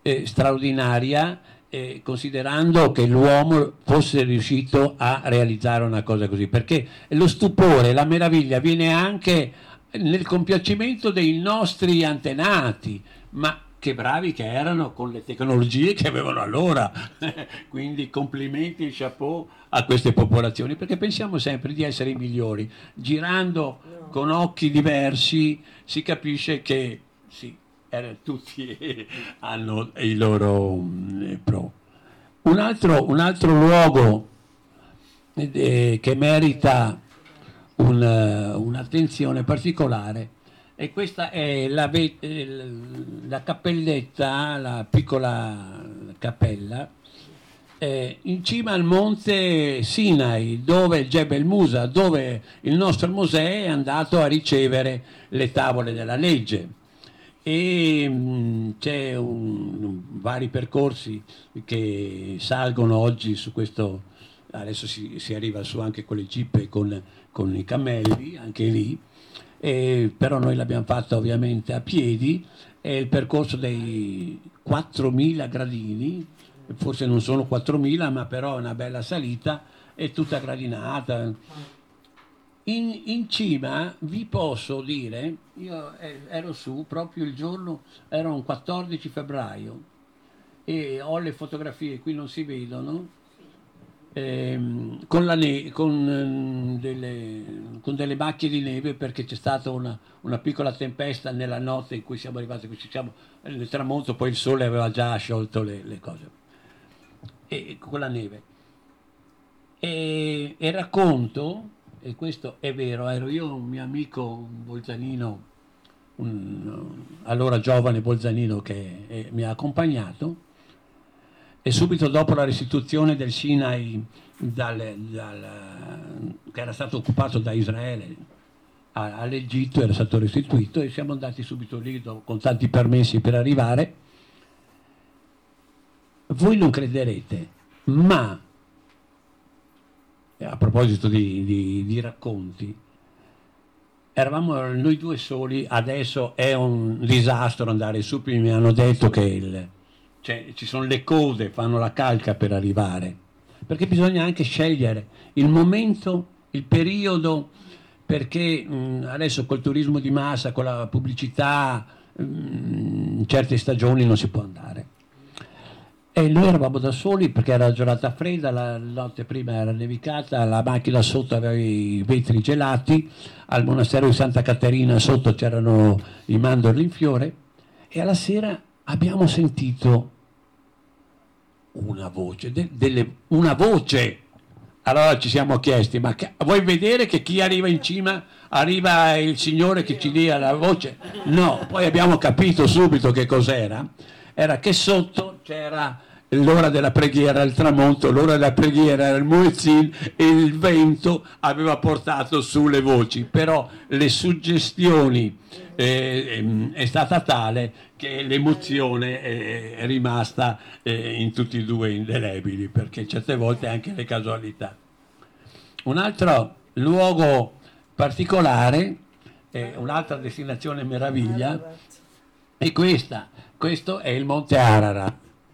eh, straordinaria, eh, considerando che l'uomo fosse riuscito a realizzare una cosa così, perché lo stupore, la meraviglia viene anche nel compiacimento dei nostri antenati, ma che bravi che erano con le tecnologie che avevano allora. Quindi complimenti e chapeau a queste popolazioni, perché pensiamo sempre di essere i migliori. Girando no. con occhi diversi si capisce che sì, eh, tutti hanno i loro eh, pro. Un altro, un altro luogo eh, che merita un, uh, un'attenzione particolare, e questa è la, la cappelletta, la piccola cappella, eh, in cima al monte Sinai, dove il Jebel Musa, dove il nostro Mosè è andato a ricevere le tavole della legge. E mh, c'è un, un, vari percorsi che salgono oggi su questo, adesso si, si arriva su anche con le jeep e con, con i cammelli, anche lì. Eh, però noi l'abbiamo fatta ovviamente a piedi, è il percorso dei quattromila gradini, forse non sono quattromila, ma però è una bella salita, è tutta gradinata. In, in cima vi posso dire, io ero su proprio il giorno, era un quattordici febbraio, e ho le fotografie, qui non si vedono, Ehm, con, la ne- con, ehm, delle, con delle macchie di neve, perché c'è stata una, una piccola tempesta nella notte in cui siamo arrivati, qui siamo, nel tramonto poi il sole aveva già sciolto le, le cose, e con la neve. E, e racconto, e questo è vero, ero io, un mio amico, un bolzanino, un, allora giovane bolzanino che eh, mi ha accompagnato. E subito dopo la restituzione del Sinai, dal, dal, che era stato occupato da Israele a, all'Egitto, era stato restituito, e siamo andati subito lì con tanti permessi per arrivare. Voi non crederete, ma a proposito di, di, di racconti, eravamo noi due soli, adesso è un disastro andare su, mi hanno detto che il... Cioè, ci sono le code, fanno la calca per arrivare, perché bisogna anche scegliere il momento, il periodo, perché mh, adesso col turismo di massa, con la pubblicità, mh, in certe stagioni non si può andare. E noi eravamo da soli perché era giornata fredda, la notte prima era nevicata, la macchina sotto aveva i vetri gelati, al monastero di Santa Caterina sotto c'erano i mandorli in fiore, e alla sera abbiamo sentito una voce, de, delle, una voce. Allora ci siamo chiesti, ma che, vuoi vedere che chi arriva in cima arriva il Signore che ci dia la voce? No, poi abbiamo capito subito che cos'era. Era che sotto c'era l'ora della preghiera, il tramonto, l'ora della preghiera era il muezzin, e il vento aveva portato su le voci, però le suggestioni eh, è stata tale che l'emozione è rimasta eh, in tutti e due indelebili, perché certe volte anche le casualità. Un altro luogo particolare, eh, un'altra destinazione meraviglia, è questa. Questo è il Monte Ararat,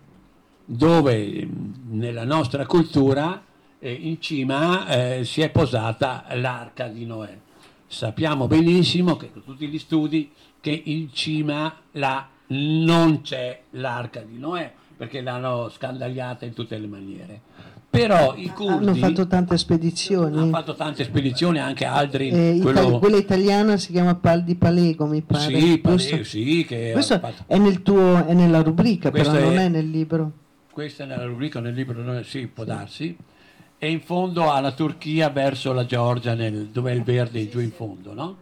dove nella nostra cultura eh, in cima eh, si è posata l'arca di Noè. Sappiamo benissimo che con tutti gli studi che in cima là non c'è l'arca di Noè, perché l'hanno scandagliata in tutte le maniere. Però i curdi hanno fatto tante spedizioni. Hanno fatto tante spedizioni, anche altri. Eh, quello... Itali- quella italiana si chiama Pal di Palego, mi pare. Sì, Palego, sì, che questo fatto... è nel tuo, è nella rubrica, questo però non è... è nel libro. Questa è nella rubrica, nel libro non è... sì, può darsi. E in fondo alla Turchia verso la Georgia, nel... dove è il verde giù in fondo, no?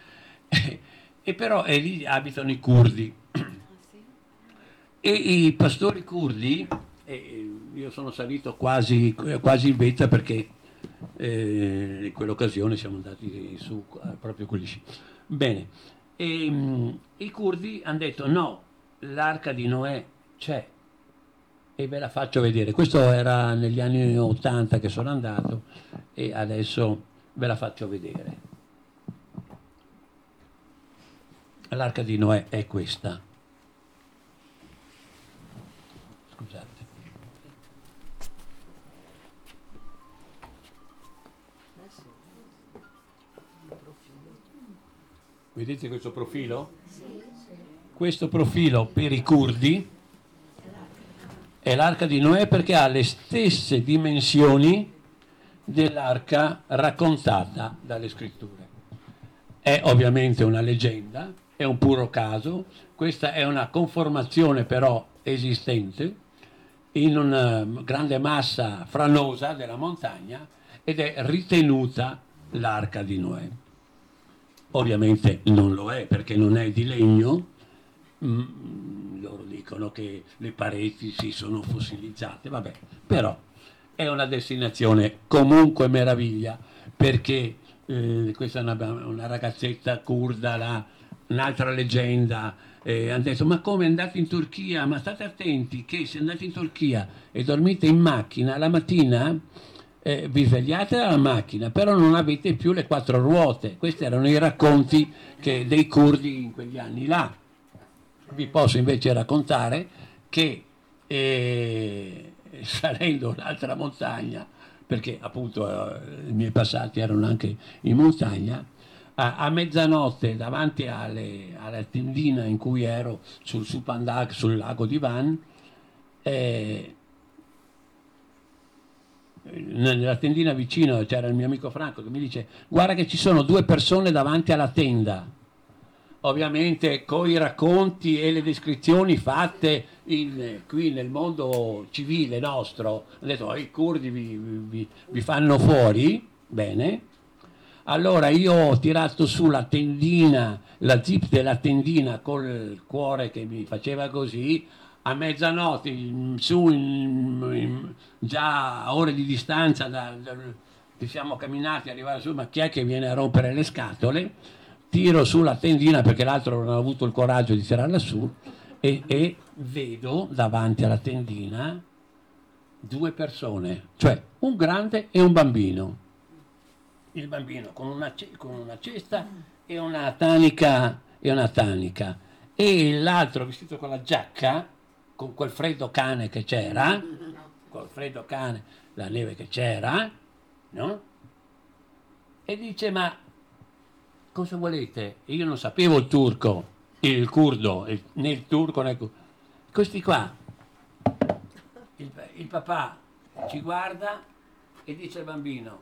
E però e lì abitano i curdi. E i pastori curdi, e io sono salito quasi, quasi in vetta perché eh, in quell'occasione siamo andati su proprio quelli sci. Bene, e, mh, i curdi hanno detto no, l'arca di Noè c'è e ve la faccio vedere. Questo era negli anni ottanta che sono andato e adesso ve la faccio vedere. L'arca di Noè è questa. scusate. Vedete questo profilo? Questo profilo per i curdi è l'arca di Noè perché ha le stesse dimensioni dell'arca raccontata dalle scritture. È ovviamente una leggenda, è un puro caso, questa è una conformazione però esistente in una grande massa franosa della montagna ed è ritenuta l'arca di Noè. Ovviamente non lo è perché non è di legno, mm, loro dicono che le pareti si sono fossilizzate, vabbè, però è una destinazione comunque meraviglia perché eh, questa è una, una ragazzetta curda, la, un'altra leggenda, eh, hanno detto ma come andate in Turchia? Ma state attenti che se andate in Turchia e dormite in macchina, la mattina eh, vi svegliate dalla macchina, però non avete più le quattro ruote. Questi erano i racconti che, dei curdi in quegli anni là. Vi posso invece raccontare che eh, salendo un'altra montagna, perché appunto eh, i miei passati erano anche in montagna, a, a mezzanotte davanti alle, alla tendina in cui ero sul Supandag, sul lago di Van, eh, nella tendina vicino c'era il mio amico Franco che mi dice guarda che ci sono due persone davanti alla tenda, ovviamente con i racconti e le descrizioni fatte in, qui nel mondo civile nostro. Ho detto oh, i curdi vi, vi, vi fanno fuori, bene, allora io ho tirato su la tendina, la zip della tendina col cuore che mi faceva così, a mezzanotte in, su in, in, già a ore di distanza da, da, che siamo camminati arrivare su, ma chi è che viene a rompere le scatole? Tiro su la tendina perché l'altro non ha avuto il coraggio di tirarla su e, e vedo davanti alla tendina due persone, cioè un grande e un bambino. Il bambino con una, con una cesta e una tanica e una tanica e l'altro vestito con la giacca, con quel freddo cane che c'era, col freddo cane, la neve che c'era, no? E dice ma cosa volete? Io non sapevo il turco, il curdo, il, né il turco né il curdo. Questi qua, il, il papà ci guarda e dice al bambino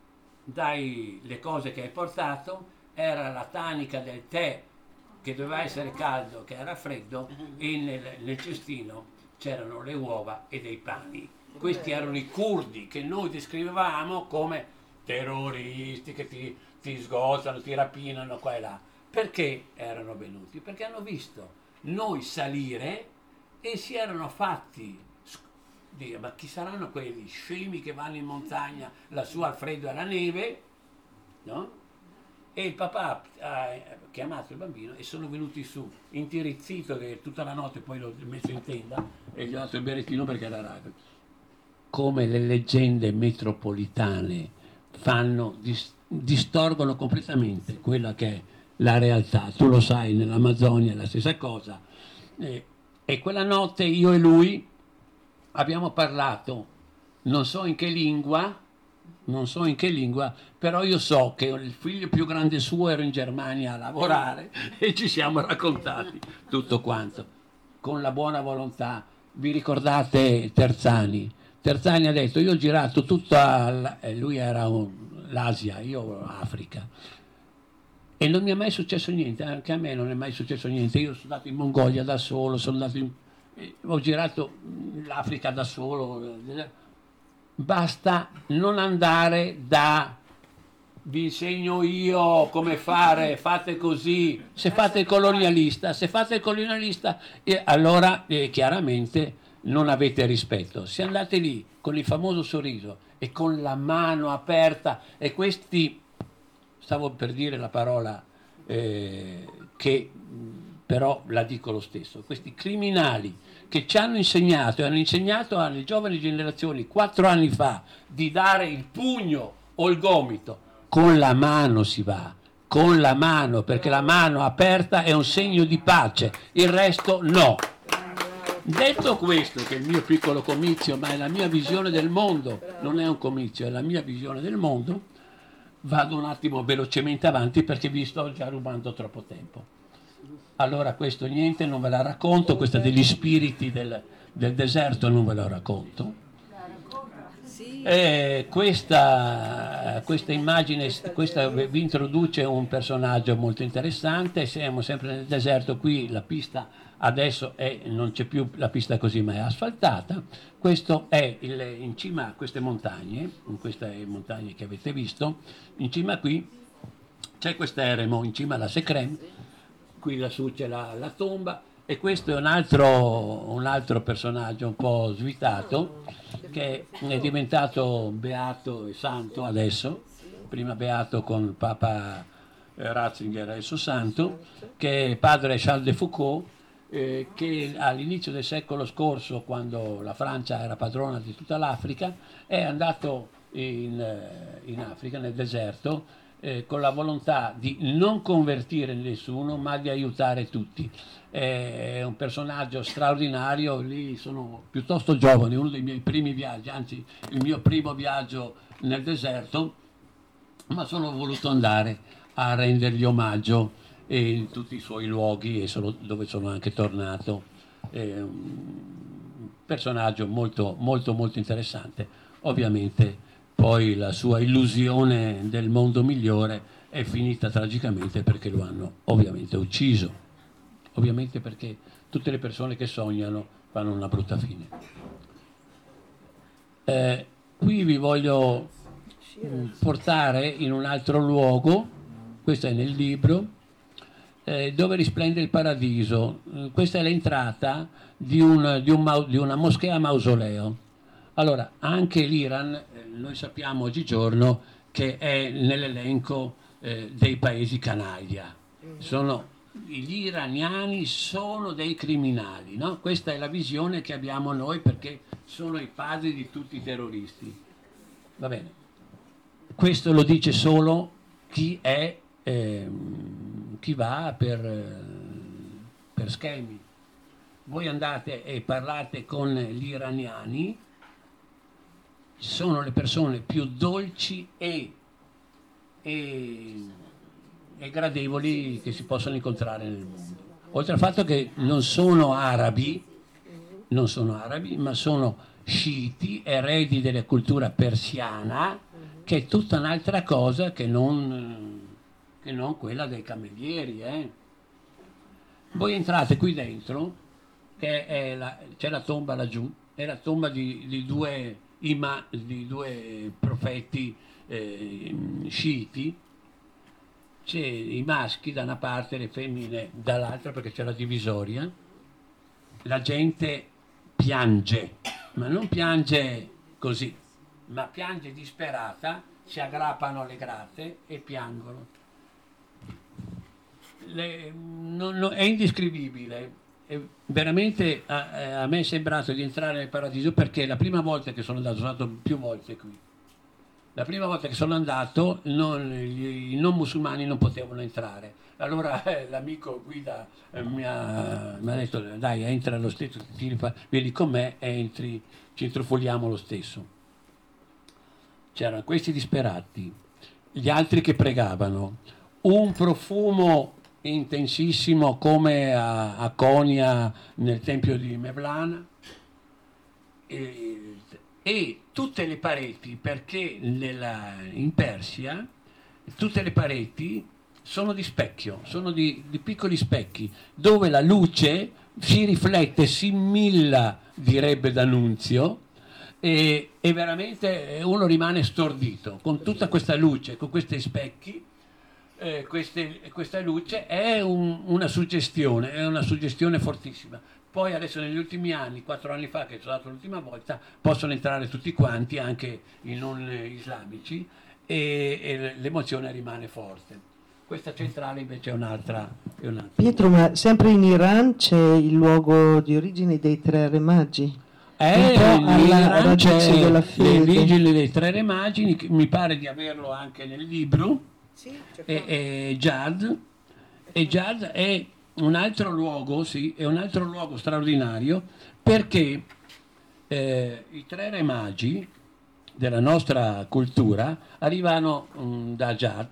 dai le cose che hai portato, era la tanica del tè che doveva essere caldo, che era freddo, e nel, nel cestino c'erano le uova e dei pani. Questi erano i curdi che noi descrivevamo come terroristi che ti, ti sgozzano, ti rapinano qua e là. Perché erano venuti? Perché hanno visto noi salire e si erano fatti dire ma chi saranno quelli scemi che vanno in montagna lassù al freddo e alla neve, no? E il papà ha chiamato il bambino e sono venuti su, intirizzito che tutta la notte poi l'ho messo in tenda e gli ho dato il berrettino perché era raga. Come le leggende metropolitane fanno, dis- distorgono completamente quella che è la realtà. Tu lo sai, nell'Amazzonia è la stessa cosa. E, e quella notte io e lui abbiamo parlato, non so in che lingua, non so in che lingua, però io so che il figlio più grande suo era in Germania a lavorare e ci siamo raccontati tutto quanto, con la buona volontà. Vi ricordate Terzani? Terzani ha detto, io ho girato tutta, eh, lui era un, l'Asia, io l'Africa, e non mi è mai successo niente, anche a me non è mai successo niente. Io sono andato in Mongolia da solo, sono andato in, eh, ho girato l'Africa da solo. Basta non andare da vi insegno io come fare, fate così. Se fate il colonialista, se fate il colonialista, eh, allora eh, chiaramente non avete rispetto. Se andate lì con il famoso sorriso e con la mano aperta e questi, stavo per dire la parola eh, che però la dico lo stesso, questi criminali che ci hanno insegnato e hanno insegnato alle giovani generazioni quattro anni fa di dare il pugno o il gomito, con la mano si va, con la mano, perché la mano aperta è un segno di pace, il resto no. Detto questo, che è il mio piccolo comizio, ma è la mia visione del mondo, non è un comizio, è la mia visione del mondo, vado un attimo velocemente avanti perché vi sto già rubando troppo tempo. Allora questo niente, non ve la racconto, questa degli spiriti del, del deserto non ve la racconto. E questa, questa immagine, questa vi introduce un personaggio molto interessante. Siamo sempre nel deserto, qui la pista adesso è, non c'è più la pista così, ma è asfaltata. Questo è il, in cima a queste montagne, in queste montagne che avete visto, in cima qui c'è quest'eremo, in cima alla Secrem, qui lassù c'è la, la tomba. E questo è un altro, un altro personaggio un po' svitato, che è diventato beato e santo adesso, prima beato con Papa Ratzinger, adesso santo, che è padre Charles de Foucauld, eh, che all'inizio del secolo scorso, quando la Francia era padrona di tutta l'Africa, è andato in, in Africa, nel deserto, Eh, con la volontà di non convertire nessuno ma di aiutare tutti. È un personaggio straordinario, lì sono piuttosto giovane, uno dei miei primi viaggi, anzi il mio primo viaggio nel deserto, ma sono voluto andare a rendergli omaggio in tutti i suoi luoghi e sono, dove sono anche tornato. È un personaggio molto molto molto interessante. Ovviamente poi la sua illusione del mondo migliore è finita tragicamente perché lo hanno ovviamente ucciso, ovviamente perché tutte le persone che sognano fanno una brutta fine. Eh, qui vi voglio portare in un altro luogo, questo è nel libro, eh, dove risplende il paradiso. Questa è l'entrata di, un, di, un, di una moschea mausoleo. Allora, anche l'Iran, eh, noi sappiamo oggigiorno che è nell'elenco eh, dei paesi canaglia. Sono, gli iraniani sono dei criminali, no? Questa è la visione che abbiamo noi perché sono i padri di tutti i terroristi. Va bene. Questo lo dice solo chi è, eh, chi va per, per schemi. Voi andate e parlate con gli iraniani, sono le persone più dolci e, e, e gradevoli che si possono incontrare nel mondo. Oltre al fatto che non sono arabi, non sono arabi, ma sono sciiti, eredi della cultura persiana, che è tutta un'altra cosa che non, che non quella dei camerieri. Eh. Voi entrate qui dentro, che è la, c'è la tomba laggiù, è la tomba di, di due ima, di due profeti eh, sciiti. C'è i maschi da una parte e le femmine dall'altra perché c'è la divisoria. La gente piange, ma non piange così, ma piange disperata, si aggrappano alle grate e piangono. Le, non, non, è indescrivibile. E veramente a, a me è sembrato di entrare nel paradiso perché la prima volta che sono andato, sono andato più volte qui, la prima volta che sono andato non, gli, i non musulmani non potevano entrare, allora eh, l'amico guida eh, mi, ha, mi ha detto dai entra lo stesso, ti, vieni con me e entri, ci intruffoliamo lo stesso. C'erano questi disperati, gli altri che pregavano, un profumo intensissimo come a, a Konya nel tempio di Mevlana e, e tutte le pareti, perché nella, in Persia tutte le pareti sono di specchio, sono di, di piccoli specchi dove la luce si riflette, si immilla, direbbe D'Annunzio, e, e veramente uno rimane stordito con tutta questa luce, con questi specchi. Eh, queste, questa luce è un, una suggestione, è una suggestione fortissima. Poi adesso negli ultimi anni, quattro anni fa che sono stato l'ultima volta, possono entrare tutti quanti, anche i non islamici, e, e l'emozione rimane forte. Questa centrale invece è un'altra, è un'altra. Pietro, ma sempre in Iran c'è il luogo di origine dei tre re magi? Eh, alla c'è della fede. Le vigili dei tre re magi, mi pare di averlo anche nel libro. Sì, e, e Jad e Jad è un altro luogo, sì, è un altro luogo straordinario perché eh, i tre re magi della nostra cultura arrivano um, da Jat,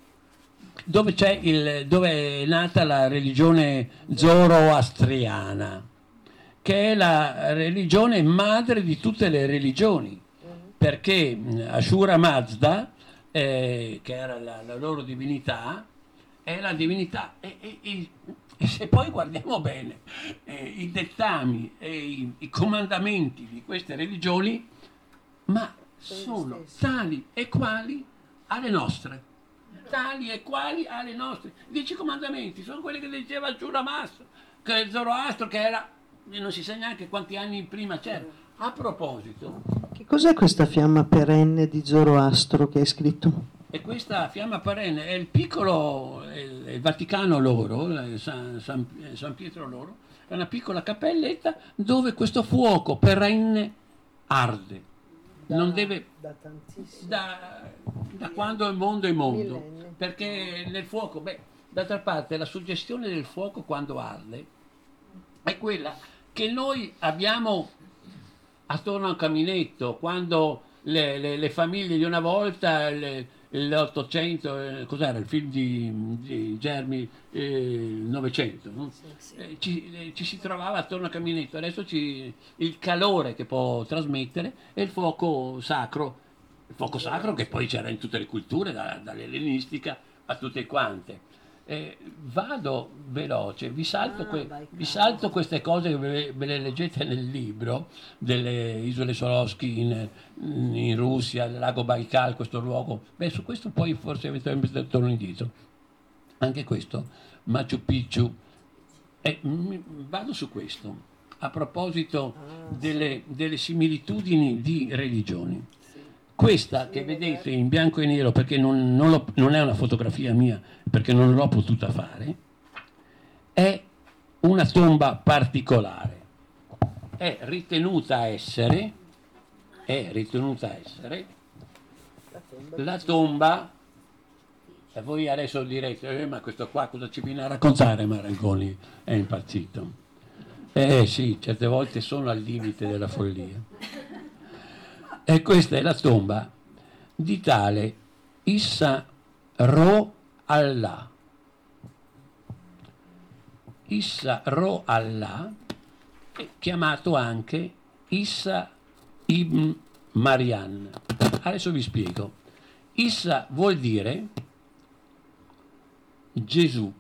dove, c'è il, dove è nata la religione zoroastriana, che è la religione madre di tutte le religioni, perché Ashura Mazda, eh, che era la, la loro divinità, è la divinità. E, e, e, e se poi guardiamo bene eh, i dettami e i, i comandamenti di queste religioni, ma sono tali e quali alle nostre. Tali e quali alle nostre. I dieci comandamenti sono quelli che diceva Ashura Mazda, che Zoroastro, che era, non si sa neanche quanti anni prima c'era. A proposito, che cos'è questa fiamma perenne di Zoroastro che hai scritto? E questa fiamma perenne è il piccolo, è il, è il Vaticano loro, San, San, San Pietro loro, è una piccola cappelletta dove questo fuoco perenne arde. Da, non deve, da, tantissimo. da, da quando il mondo è mondo, Millenni. Perché nel fuoco, beh, d'altra parte la suggestione del fuoco quando arde è quella che noi abbiamo attorno a un caminetto, quando le, le, le famiglie di una volta, l'Ottocento, eh, cos'era il film di, di Germi, il Novecento, no? Sì, sì. Eh, ci, eh, ci si trovava attorno al caminetto, adesso ci, il calore che può trasmettere è il fuoco sacro, il fuoco sacro che poi c'era in tutte le culture, da, dall'ellenistica a tutte quante. Eh, vado veloce, vi salto, que- ah, vi salto queste cose che ve, ve le leggete nel libro delle isole Solovsky in, in Russia, il lago Baikal, questo luogo. Beh, su questo poi forse eventualmente torno indietro. Anche questo, Machu Picchu. Eh, m- vado su questo, a proposito delle, delle similitudini di religioni. Questa che vedete in bianco e nero, perché non, non, lo, non è una fotografia mia, perché non l'ho potuta fare, è una tomba particolare. È ritenuta essere, è ritenuta essere la tomba, e voi adesso direte, eh, ma questo qua cosa ci viene a raccontare Marangoni? È impazzito. Eh sì, certe volte sono al limite della follia. E questa è la tomba di tale Issa Ro Allah. Issa Ro Allah è chiamato anche Issa ibn Marian. Adesso vi spiego. Issa vuol dire Gesù.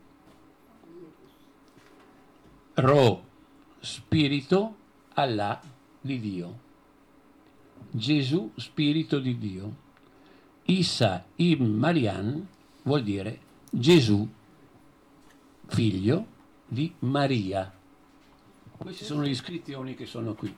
Ro, spirito, Allah, di Dio. Gesù, spirito di Dio. Issa ibn Marian vuol dire Gesù, figlio di Maria. Queste sono le iscrizioni che sono qui.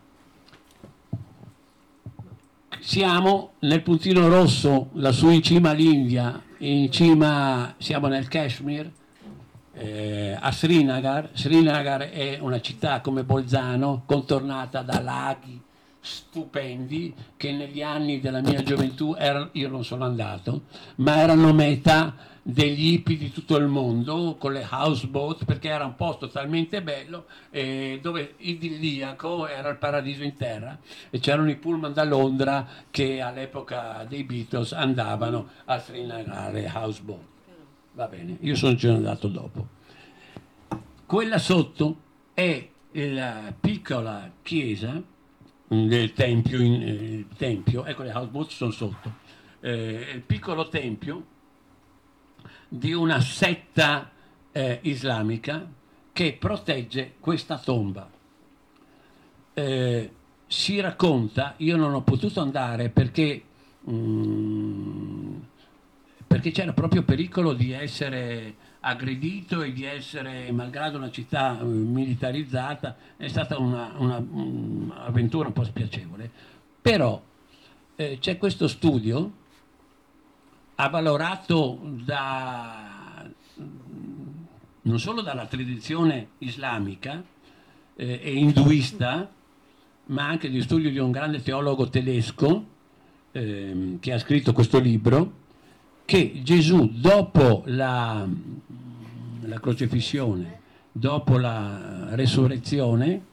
Siamo nel puntino rosso, lassù in cima all'India, in cima siamo nel Kashmir, eh, a Srinagar. Srinagar è una città come Bolzano, contornata da laghi stupendi che negli anni della mia gioventù erano, io non sono andato, ma erano meta degli hippie di tutto il mondo con le houseboat, perché era un posto talmente bello eh, dove idilliaco, era il paradiso in terra, e c'erano i pullman da Londra che all'epoca dei Beatles andavano a Srinagar houseboat. Va bene, io sono già andato dopo. Quella sotto è la piccola chiesa del tempio, in, eh, tempio, ecco le houseboat sono sotto, eh, il piccolo tempio di una setta eh, islamica che protegge questa tomba. Eh, si racconta, io non ho potuto andare perché, mm, perché c'era proprio pericolo di essere aggredito e di essere, malgrado una città eh, militarizzata, è stata una, una, un'avventura un po' spiacevole. Però eh, c'è questo studio avvalorato da, non solo dalla tradizione islamica eh, e induista, ma anche di studio di un grande teologo tedesco eh, che ha scritto questo libro, che Gesù dopo la, la crocifissione dopo la resurrezione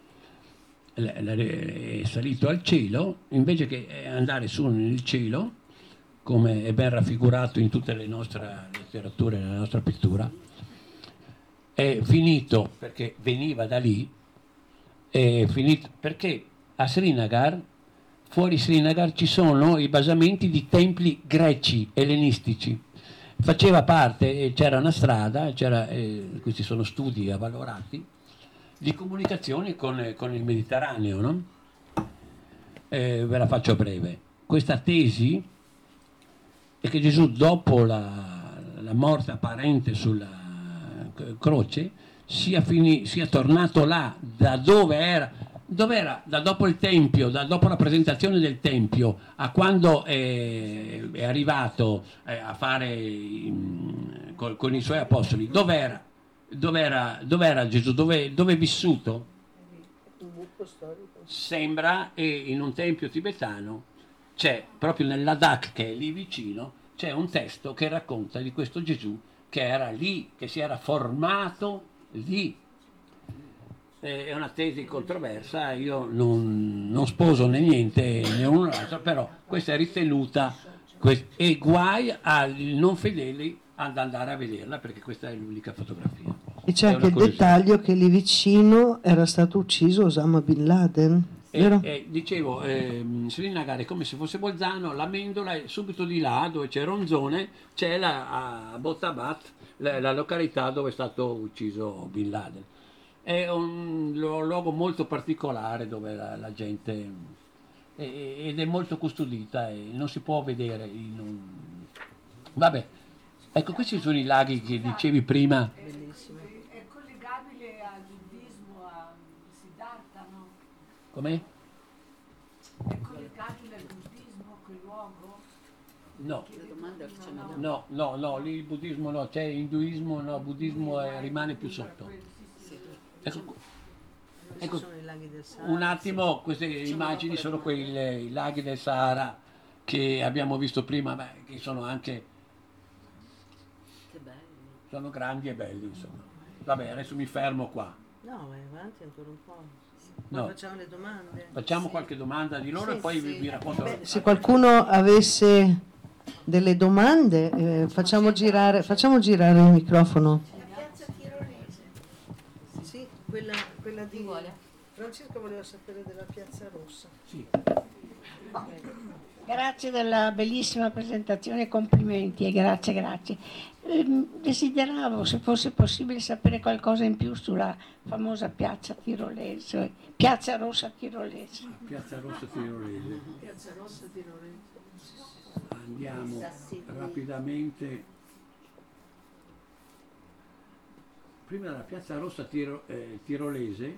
è salito al cielo, invece che andare su nel cielo, come è ben raffigurato in tutte le nostre letterature, nella nostra pittura, è finito perché veniva da lì, è finito perché a Srinagar, fuori Srinagar, ci sono i basamenti di templi greci, ellenistici. Faceva parte, c'era una strada, c'era, eh, questi sono studi avvalorati, di comunicazione con, con il Mediterraneo, no? Eh, ve la faccio breve. Questa tesi è che Gesù, dopo la, la morte apparente sulla croce, sia, fini, sia tornato là, da dove era, dove era, da dopo il Tempio, da dopo la presentazione del Tempio, a quando è, è arrivato eh, a fare in, con, con i suoi apostoli, dove era? Dove era, dove era Gesù? Dove, dove è vissuto? Sembra, e in un tempio tibetano c'è, proprio nel Ladakh, che è lì vicino, c'è un testo che racconta di questo Gesù che era lì, che si era formato lì. È una tesi controversa, io non, non sposo né niente né uno né l'altro, però questa è ritenuta, e guai ai non fedeli ad andare a vederla, perché questa è l'unica fotografia. E c'è anche il dettaglio che lì vicino era stato ucciso Osama Bin Laden, vero? E, e, dicevo, eh, Srinagar è come se fosse Bolzano, la Mendola è subito di là, dove c'è Ronzone, c'è la, a Abbottabad, la, la località dove è stato ucciso Bin Laden. È un luogo molto particolare dove la, la gente è, ed è molto custodita e non si può vedere in un... Vabbè, ecco, questi sono i laghi che dicevi prima. Bellissimo. È collegabile al buddismo, a Siddhartha, no? Com'è? È collegabile al buddismo quel luogo? No. No, No, no, no, lì il buddismo no, c'è induismo, no, buddismo è, rimane più sotto. Ecco, ecco, un attimo, queste immagini sono quelle, i laghi del Sahara che abbiamo visto prima, beh, che sono anche che belli. Sono grandi e belli, insomma. Vabbè, adesso mi fermo qua. No, vai avanti ancora un po'. No. Facciamo le domande. Facciamo sì. qualche domanda di loro sì, e poi sì. vi, vi racconto. Beh, se qualcuno avesse delle domande, eh, facciamo, girare, facciamo girare il microfono. La piazza tirolese. Sì, quella, quella di... Francesca voleva sapere della Piazza Rossa. Sì. Grazie della bellissima presentazione, complimenti e grazie, grazie. Eh, desideravo, se fosse possibile, sapere qualcosa in più sulla famosa piazza tirolese, Piazza Rossa tirolese. Piazza Rossa tirolese. Piazza Rossa tirolese. Andiamo rapidamente. Prima della Piazza Rossa tiro, eh, tirolese,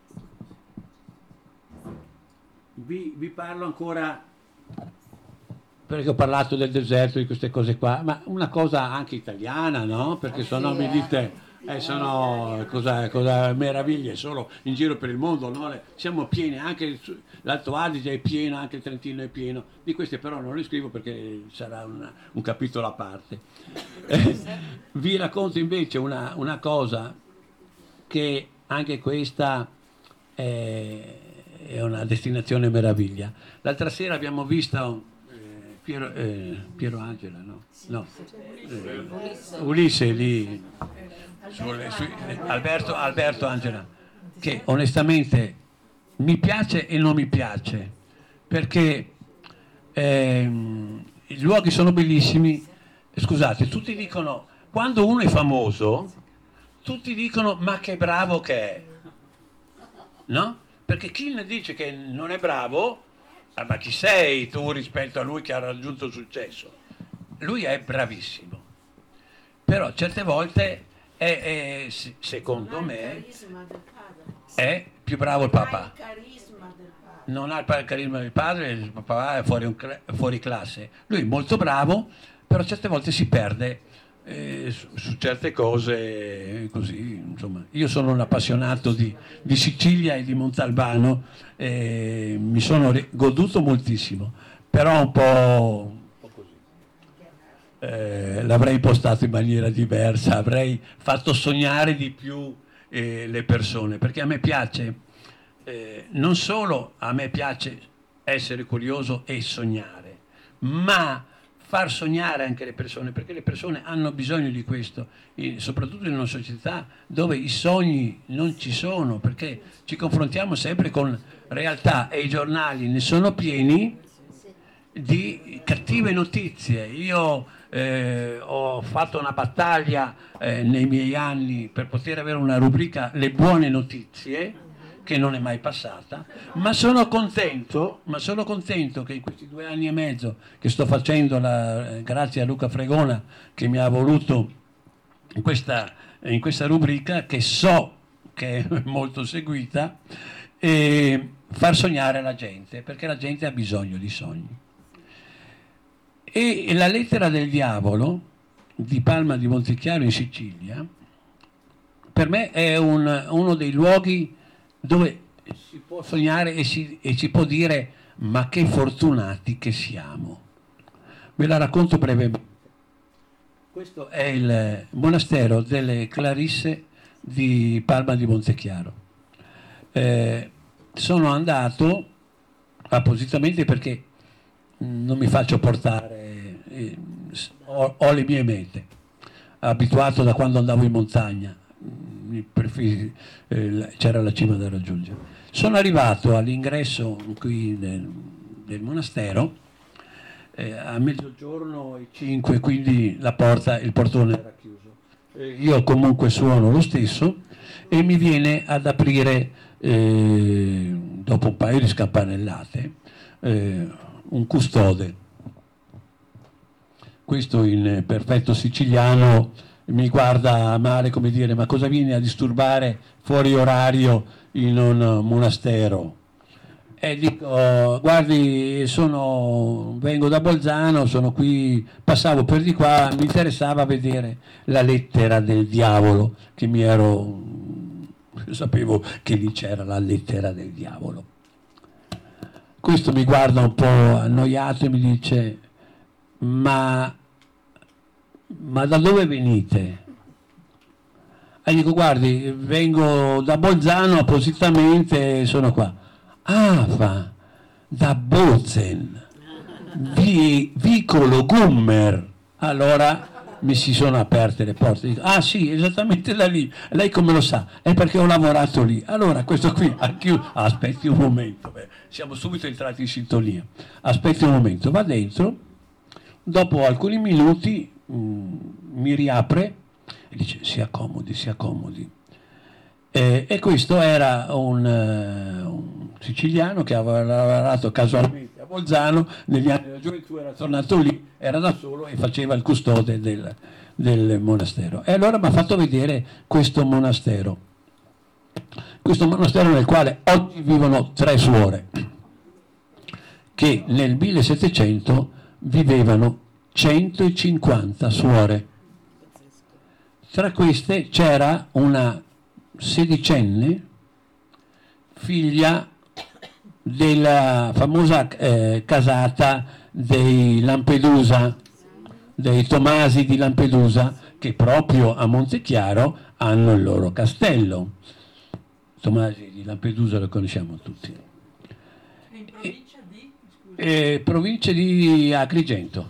vi, vi parlo ancora, perché ho parlato del deserto, di queste cose qua, ma una cosa anche italiana, no? Perché se no mi dite, eh, sono cosa, cosa meraviglie solo in giro per il mondo, no? Siamo pieni, anche l'Alto Adige è pieno, anche il Trentino è pieno, di queste però non le scrivo perché sarà una, un capitolo a parte. Eh, vi racconto invece una, una cosa che anche questa è, è una destinazione meraviglia. L'altra sera abbiamo visto Piero, eh, Piero Angela, no? No. Eh, Ulisse lì, sulle, su, Alberto, Alberto Angela, che onestamente mi piace e non mi piace, perché ehm, i luoghi sono bellissimi. Scusate, tutti dicono, quando uno è famoso, tutti dicono ma che bravo che è, no? Perché chi ne dice che non è bravo, ah, ma chi sei tu rispetto a lui che ha raggiunto il successo? Lui è bravissimo, però certe volte è, è, secondo me è più bravo il papà. Non ha il carisma del padre, il papà è fuori, un, fuori classe. Lui è molto bravo, però certe volte si perde eh, su, su certe cose così, insomma. Io sono un appassionato di, di Sicilia e di Montalbano, eh, mi sono goduto moltissimo, però un po', un po' così. Eh, l'avrei impostato in maniera diversa, avrei fatto sognare di più eh, le persone, perché a me piace, eh, non solo a me piace essere curioso e sognare, ma far sognare anche le persone, perché le persone hanno bisogno di questo, e soprattutto in una società dove i sogni non ci sono, perché ci confrontiamo sempre con realtà e i giornali ne sono pieni di cattive notizie. Io eh, ho fatto una battaglia eh, nei miei anni per poter avere una rubrica Le buone notizie, che non è mai passata, ma sono contento, ma sono contento che in questi due anni e mezzo che sto facendo, la, grazie a Luca Fregona che mi ha voluto in questa, in questa rubrica, che so che è molto seguita, e far sognare la gente, perché la gente ha bisogno di sogni. E la lettera del diavolo di Palma di Montechiaro in Sicilia, per me è un, uno dei luoghi dove si può sognare e si, e si può dire ma che fortunati che siamo. Ve la racconto brevemente. Questo è il monastero delle Clarisse di Palma di Montechiaro. Eh, sono andato appositamente perché non mi faccio portare, eh, ho, ho le mie mete, abituato da quando andavo in montagna. Preferi, eh, c'era la cima da raggiungere. Sono arrivato all'ingresso qui del, del monastero eh, a mezzogiorno e cinque, quindi la porta, il portone era chiuso. Eh, io comunque suono lo stesso e mi viene ad aprire eh, dopo un paio di scampanellate eh, un custode. Questo in perfetto siciliano mi guarda male, come dire, ma cosa vieni a disturbare fuori orario in un monastero? E dico, guardi, sono, vengo da Bolzano, sono qui, passavo per di qua, mi interessava vedere la lettera del diavolo, che mi ero, sapevo che lì c'era la lettera del diavolo. Questo mi guarda un po' annoiato e mi dice, ma... ma da dove venite? E dico, guardi, vengo da Bolzano appositamente, sono qua. Ah, fa, da Bozen, vi, vicolo Gummer. Allora mi si sono aperte le porte. Dico, ah sì, esattamente da lì. Lei come lo sa? È perché ho lavorato lì. Allora questo qui, anch'io, aspetti un momento. Beh, siamo subito entrati in sintonia. Aspetti un momento, va dentro. Dopo alcuni minuti Mm, mi riapre e dice si accomodi, si accomodi. Eh, e questo era un, uh, un siciliano che aveva lavorato casualmente a Bolzano, negli anni della gioventù era tornato lì, era da solo e faceva il custode del, del monastero. E allora mi ha fatto vedere questo monastero, questo monastero nel quale oggi vivono tre suore, che nel millesettecento vivevano centocinquanta suore. Tra queste c'era una sedicenne, figlia della famosa eh, casata dei Lampedusa, dei Tomasi di Lampedusa, che proprio a Montechiaro hanno il loro castello. Tomasi di Lampedusa lo conosciamo tutti. In provincia di? Eh, provincia di Agrigento.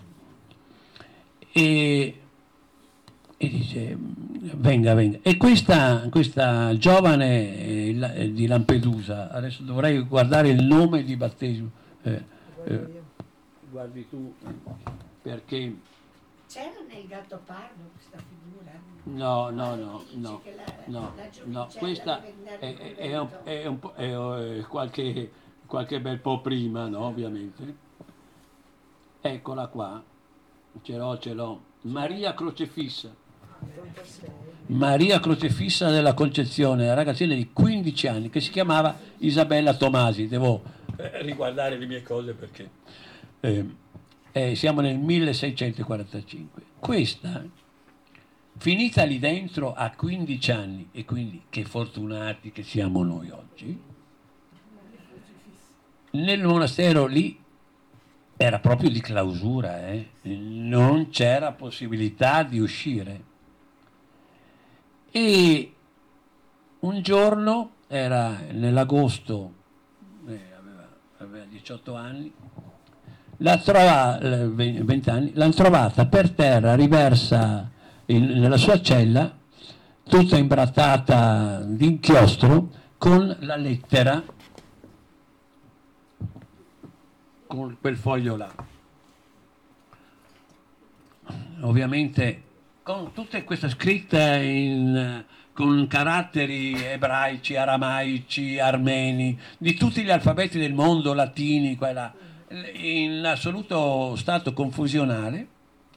E, e dice venga, venga. E questa, questa giovane eh, di Lampedusa, adesso dovrei guardare il nome di battesimo. Eh, eh, guardi tu, perché... C'era nel Gattopardo questa figura? No, no, no, no, no, no, questa è, è, è, un, è, un po', è, è qualche, qualche bel po' prima, no, ovviamente. Eccola qua. Ce l'ho, ce l'ho. Maria Crocefissa. Maria Crocefissa della Concezione, una ragazzina di quindici anni che si chiamava Isabella Tomasi. Devo eh, riguardare le mie cose perché eh, eh, siamo nel milleseicentoquarantacinque. Questa, finita lì dentro a quindici anni, e quindi che fortunati che siamo noi oggi, nel monastero lì era proprio di clausura, eh? Non c'era possibilità di uscire. E un giorno, era nell'agosto, eh, aveva, aveva diciotto anni, l'ha trovata, venti anni, l'hanno trovata per terra, riversa in, nella sua cella, tutta imbrattata d'inchiostro, con la lettera, con quel foglio là. Ovviamente con tutte queste scritte in, con caratteri ebraici, aramaici, armeni, di tutti gli alfabeti del mondo, latini, quella, in assoluto stato confusionale.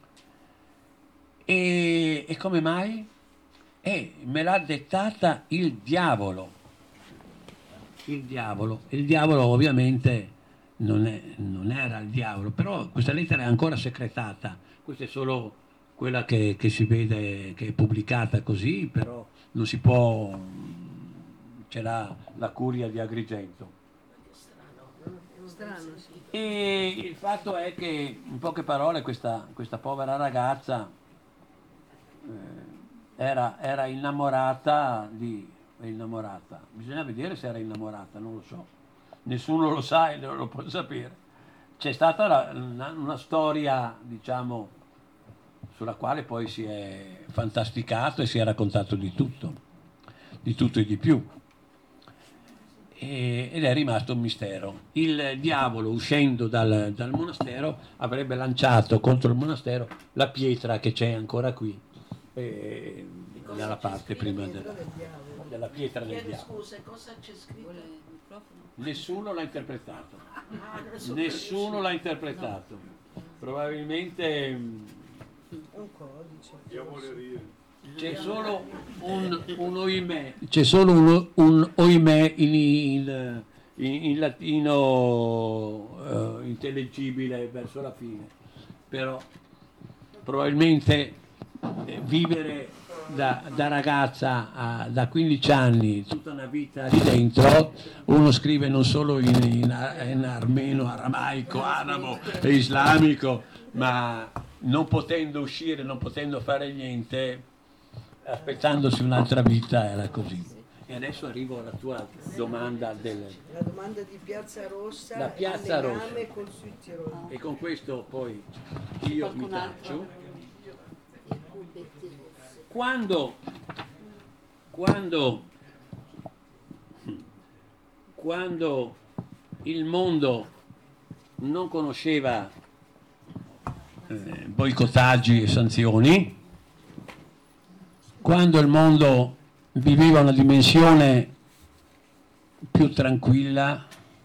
E, e come mai? E me l'ha dettata il diavolo. Il diavolo. Il diavolo ovviamente non, è, non era il diavolo, però questa lettera è ancora segretata. Questa è solo quella che, che si vede, che è pubblicata così, però non si può, c'è la, la curia di Agrigento. Strano, sì. E il fatto è che, in poche parole, questa, questa povera ragazza eh, era, era innamorata di... innamorata. Bisogna vedere se era innamorata, non lo so. Nessuno lo sa e non lo può sapere. C'è stata la, una, una storia, diciamo, sulla quale poi si è fantasticato e si è raccontato di tutto, di tutto e di più. E, ed è rimasto un mistero. Il diavolo, uscendo dal, dal monastero, avrebbe lanciato contro il monastero la pietra che c'è ancora qui, eh, dalla parte prima della, della pietra del diavolo. Scusa, cosa c'è scritto? Nessuno l'ha interpretato. Nessuno l'ha interpretato. Probabilmente Un codice. c'è solo un, un oimè, c'è solo un, un oimè in, in, in, in latino uh, intelligibile verso la fine, però probabilmente eh, vivere da, da ragazza a, da quindici anni tutta una vita lì dentro, uno scrive non solo in, in, in armeno, aramaico, arabo e islamico, ma non potendo uscire, non potendo fare niente, aspettandosi un'altra vita, era così. E adesso arrivo alla tua domanda del... La domanda di Piazza Rossa, La Piazza il legame Rossa. col Südtirol. E con questo poi io mi taccio. Quando, quando, quando il mondo non conosceva eh, boicottaggi e sanzioni, quando il mondo viveva una dimensione più tranquilla,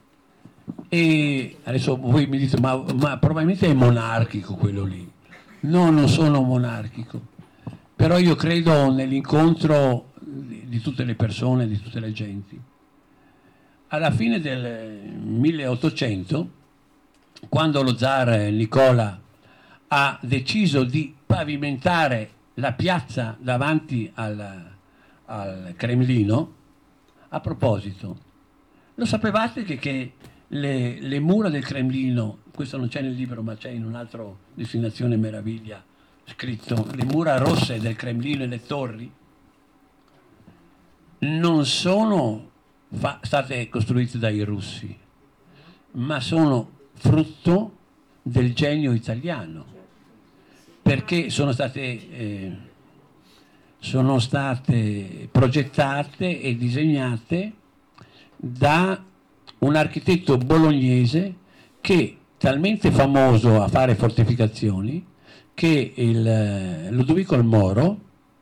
e adesso voi mi dite ma, ma probabilmente è monarchico quello lì. No, non sono monarchico, però io credo nell'incontro di, di tutte le persone, di tutte le genti. Alla fine del milleottocento, quando lo zar Nicola ha deciso di pavimentare la piazza davanti al, al Cremlino, a proposito, lo sapevate che, che le, le mura del Cremlino, questo non c'è nel libro ma c'è in un'altra destinazione meraviglia, scritto, le mura rosse del Cremlino e le torri, non sono fa- state costruite dai russi, ma sono frutto del genio italiano, perché sono state, eh, sono state progettate e disegnate da un architetto bolognese che talmente famoso a fare fortificazioni che il Ludovico il Moro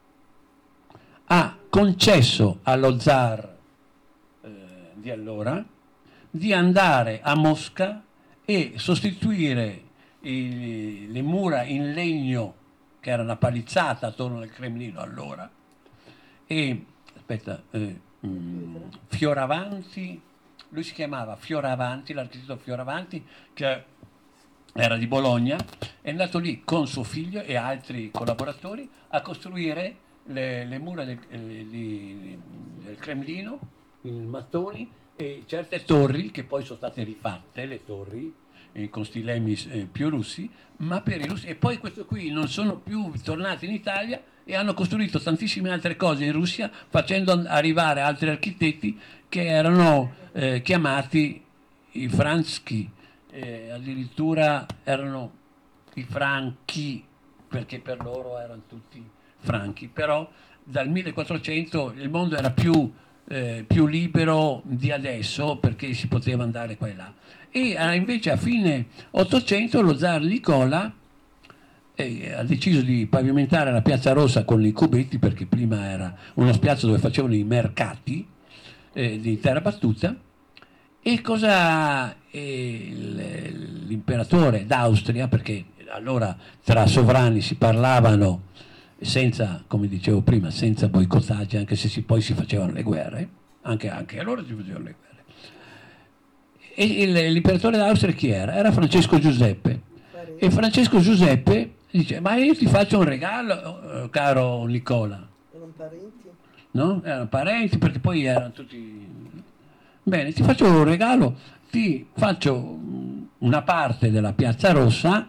ha concesso allo zar eh, di allora di andare a Mosca e sostituire i, le mura in legno che era una palizzata attorno al Cremlino allora, e aspetta eh, mh, Fioravanti, lui si chiamava Fioravanti, l'architetto Fioravanti, che era di Bologna, è andato lì con suo figlio e altri collaboratori a costruire le, le mura del, le, le, del Cremlino in mattoni e certe torri che poi sono state rifatte, le torri eh, con stilemi eh, più russi, ma per i russi. E poi questo qui non sono più tornati in Italia e hanno costruito tantissime altre cose in Russia, facendo arrivare altri architetti che erano eh, chiamati i Franchi, eh, addirittura erano i Franchi, perché per loro erano tutti franchi, però dal millequattrocento il mondo era più, eh, più libero di adesso, perché si poteva andare qua e là. E eh, invece a fine Ottocento lo zar Nicola eh, ha deciso di pavimentare la Piazza Rossa con i cubetti, perché prima era una piazza dove facevano i mercati eh, di terra battuta. E cosa eh, l'imperatore d'Austria, perché allora tra sovrani si parlavano senza, come dicevo prima, senza boicottaggi, anche se si, poi si facevano le guerre, anche, anche allora si facevano le guerre. E il, l'imperatore d'Austria chi era? Era Francesco Giuseppe. E Francesco Giuseppe dice: ma io ti faccio un regalo, caro Nicola. Erano parenti? No? Erano parenti, perché poi erano tutti... Bene, ti faccio un regalo, ti faccio una parte della Piazza Rossa,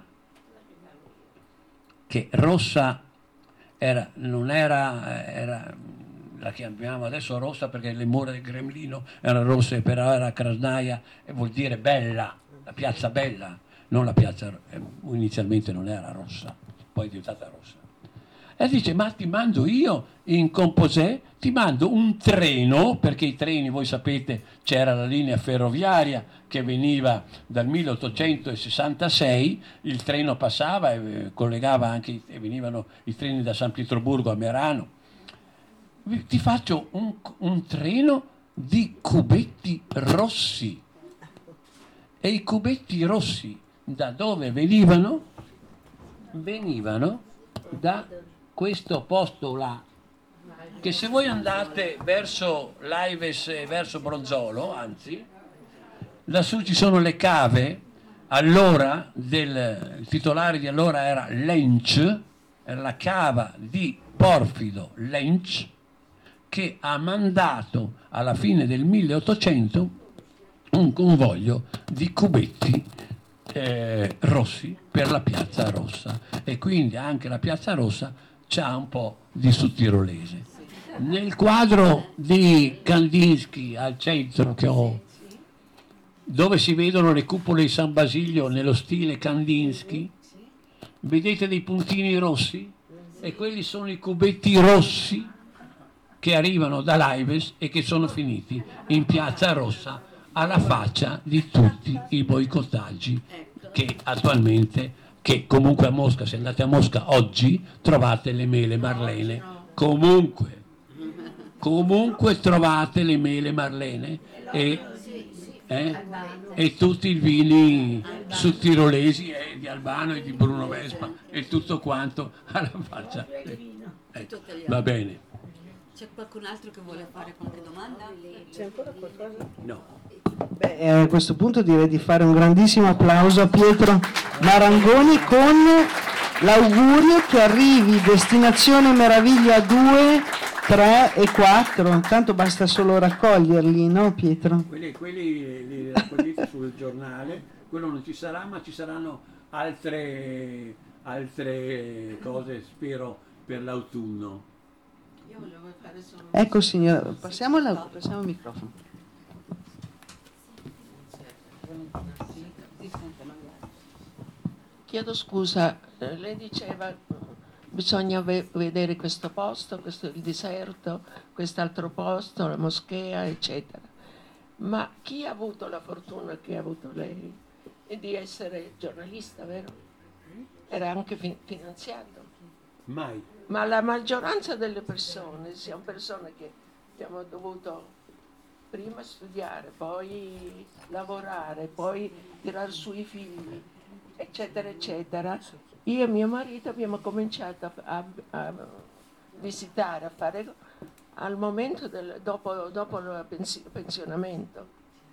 che rossa era, non era, era, la chiamiamo adesso rossa perché le mura del Cremlino erano rosse, però era Krasnaja e vuol dire bella, la piazza bella, non la piazza, eh, inizialmente non era rossa, poi è diventata rossa. E dice: ma ti mando io in Composè, ti mando un treno, perché i treni, voi sapete, c'era la linea ferroviaria che veniva dal milleottocentosessantasei, il treno passava e collegava anche, e venivano i treni da San Pietroburgo a Merano. Ti faccio un, un treno di cubetti rossi. E i cubetti rossi da dove venivano? Venivano da questo posto là, che se voi andate verso Laives e verso Bronzolo, anzi, lassù ci sono le cave, allora, del, il titolare di allora era Lench, era la cava di Porfido Lench, che ha mandato alla fine del milleottocento un convoglio di cubetti eh, rossi per la Piazza Rossa, e quindi anche la Piazza Rossa c'ha un po' di sudtirolese. Nel quadro di Kandinsky al centro che ho, dove si vedono le cupole di San Basilio nello stile Kandinsky, vedete dei puntini rossi? E quelli sono i cubetti rossi che arrivano da Laives e che sono finiti in Piazza Rossa, alla faccia di tutti i boicottaggi che attualmente, che comunque a Mosca, se andate a Mosca oggi trovate le mele marlene, comunque, comunque trovate le mele marlene e, eh, e tutti i vini sudtirolesi eh, di Albano e di Bruno Vespa e tutto quanto alla faccia. Eh, va bene. C'è qualcun altro che vuole fare qualche domanda? C'è ancora qualcosa? No. Beh, a questo punto direi di fare un grandissimo applauso a Pietro Marangoni con l'augurio che arrivi Destinazione Meraviglia due, tre e quattro. Tanto basta solo raccoglierli, no Pietro? Quelli, quelli li raccogliete sul giornale, quello non ci sarà, ma ci saranno altre, altre cose, spero, per l'autunno. Io volevo fare solo... Ecco signora, passiamo, alla, passiamo al microfono. Chiedo scusa, eh, lei diceva bisogna ve- vedere questo posto, questo, il deserto, quest'altro posto, la moschea, eccetera. Ma chi ha avuto la fortuna che ha avuto lei di essere giornalista, vero? Era anche fin- finanziato. Mai. Ma la maggioranza delle persone siamo persone che abbiamo dovuto prima studiare, poi lavorare, poi tirar su i figli, eccetera, eccetera. Io e mio marito abbiamo cominciato a, a, a visitare, a fare al momento del, dopo, dopo il pensi, pensionamento.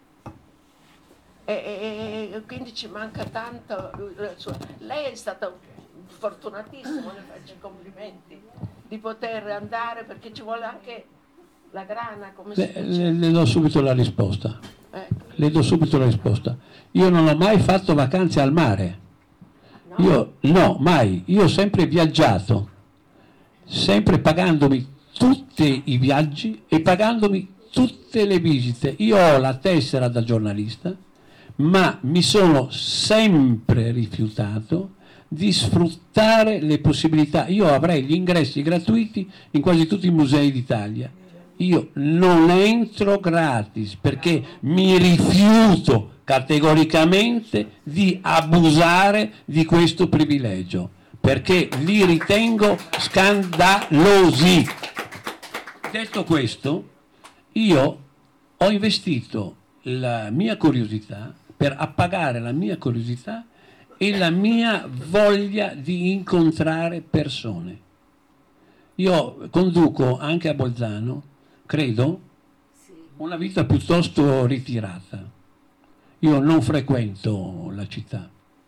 E, e, e quindi ci manca tanto. Lei è stata fortunatissima, le faccio i complimenti, di poter andare, perché ci vuole anche la grana, come si Le, dice. le, le do subito la risposta. Ecco. Le do subito la risposta. Io non ho mai fatto vacanze al mare. No? Io no, mai. Io ho sempre viaggiato. sempre pagandomi tutti i viaggi e pagandomi tutte le visite. Io ho la tessera da giornalista, ma mi sono sempre rifiutato di sfruttare le possibilità. Io avrei gli ingressi gratuiti in quasi tutti i musei d'Italia. Io non entro gratis perché mi rifiuto categoricamente di abusare di questo privilegio, perché li ritengo scandalosi. Detto questo, io ho investito la mia curiosità per appagare la mia curiosità e la mia voglia di incontrare persone. Io conduco anche a Bolzano, credo, una vita piuttosto ritirata. Io non frequento la città.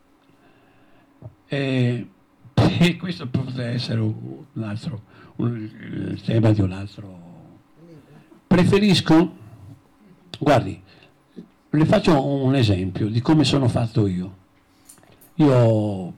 E, e questo potrebbe essere un altro un, il tema di un altro. Preferisco, guardi, le faccio un esempio di come sono fatto io. Io,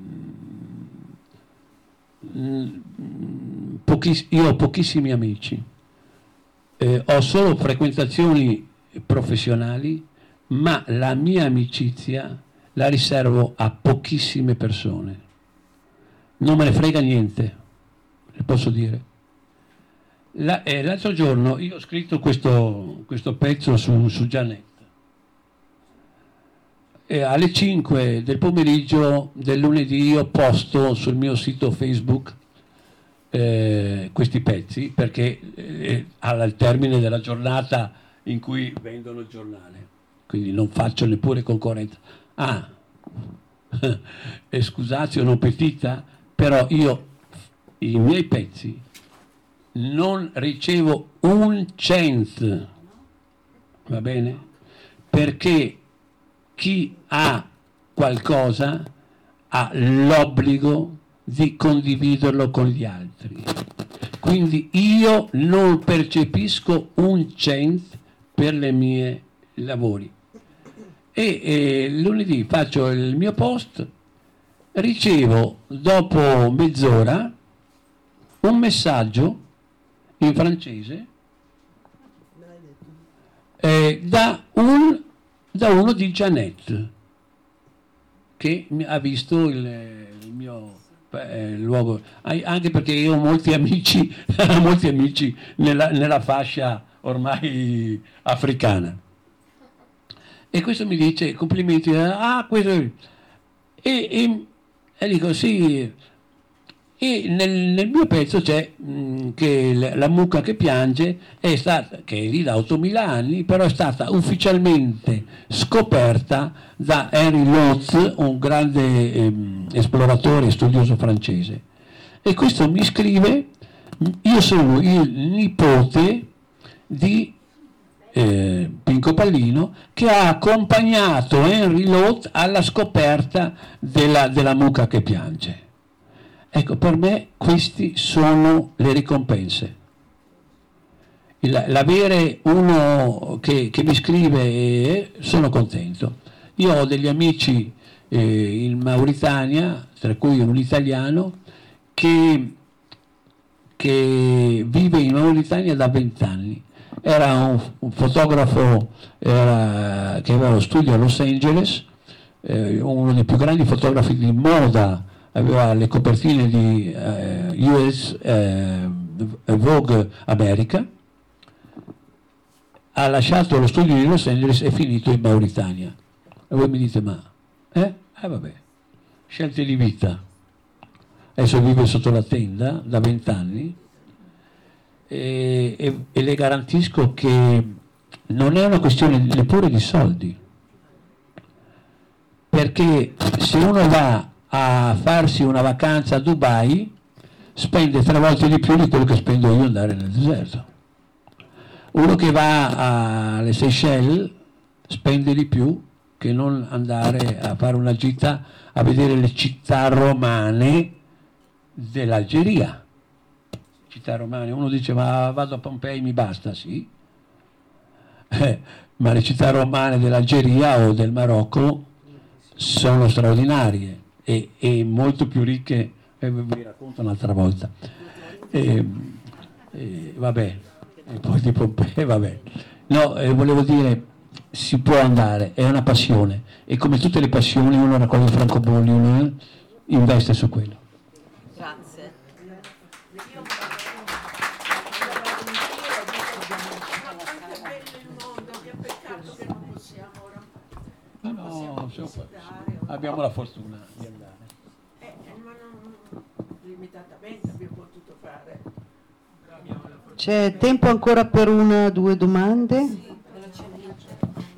pochiss- io ho pochissimi amici, eh, ho solo frequentazioni professionali, ma la mia amicizia la riservo a pochissime persone. Non me ne frega niente, le posso dire. La, eh, l'altro giorno io ho scritto questo, questo pezzo su, su Janet. E alle cinque del pomeriggio del lunedì io posto sul mio sito Facebook eh, questi pezzi, perché eh, al termine della giornata in cui vendono il giornale, quindi non faccio neppure concorrenza. Ah, eh, scusate, non petita, però io i miei pezzi non ricevo un cent, va bene? Perché chi ha qualcosa ha l'obbligo di condividerlo con gli altri. Quindi io non percepisco un cent per le mie lavori. E, e lunedì faccio il mio post, ricevo dopo mezz'ora un messaggio in francese eh, da, un, da uno di Janet, che ha visto il, il mio eh, luogo, anche perché io ho molti amici, molti amici nella, nella fascia ormai africana. E questo mi dice complimenti, ah questo e, e, e dico sì. E nel, nel mio pezzo c'è mh, che la, la mucca che piange è stata, che è lì da ottomila anni, però è stata ufficialmente scoperta da Henri Lotz, un grande ehm, esploratore e studioso francese. E questo mi scrive, io sono il nipote di eh, Pinco Pallino, che ha accompagnato Henri Lotz alla scoperta della, della mucca che piange. Ecco, per me queste sono le ricompense. Il, l'avere uno che, che mi scrive, eh, sono contento. Io ho degli amici eh, in Mauritania, tra cui un italiano, che, che vive in Mauritania da vent'anni. Era un, un fotografo era, che aveva lo studio a Los Angeles, eh, uno dei più grandi fotografi di moda, aveva le copertine di eh, U S eh, Vogue America, ha lasciato lo studio di Los Angeles e è finito in Mauritania. E voi mi dite, ma eh? Eh vabbè, scelte di vita. Adesso vive sotto la tenda da vent'anni e, e, e le garantisco che non è una questione neppure di soldi, perché se uno va a farsi una vacanza a Dubai spende tre volte di più di quello che spendo io andare nel deserto. Uno che va alle Seychelles spende di più che non andare a fare una gita a vedere le città romane dell'Algeria. Città romane, uno dice ma vado a Pompei, mi basta, sì, eh, ma le città romane dell'Algeria o del Marocco sono straordinarie e, e molto più ricche, eh, vi racconto un'altra volta. E, e, vabbè, e poi di Pompei, vabbè. No, eh, volevo dire, si può andare, è una passione, e come tutte le passioni uno raccoglie il francobolli, uno investe su quello. Grazie. No, abbiamo la fortuna di andare. Eh, ma non limitatamente abbiamo potuto fare. C'è tempo ancora per una o due domande? Sì, velocemente.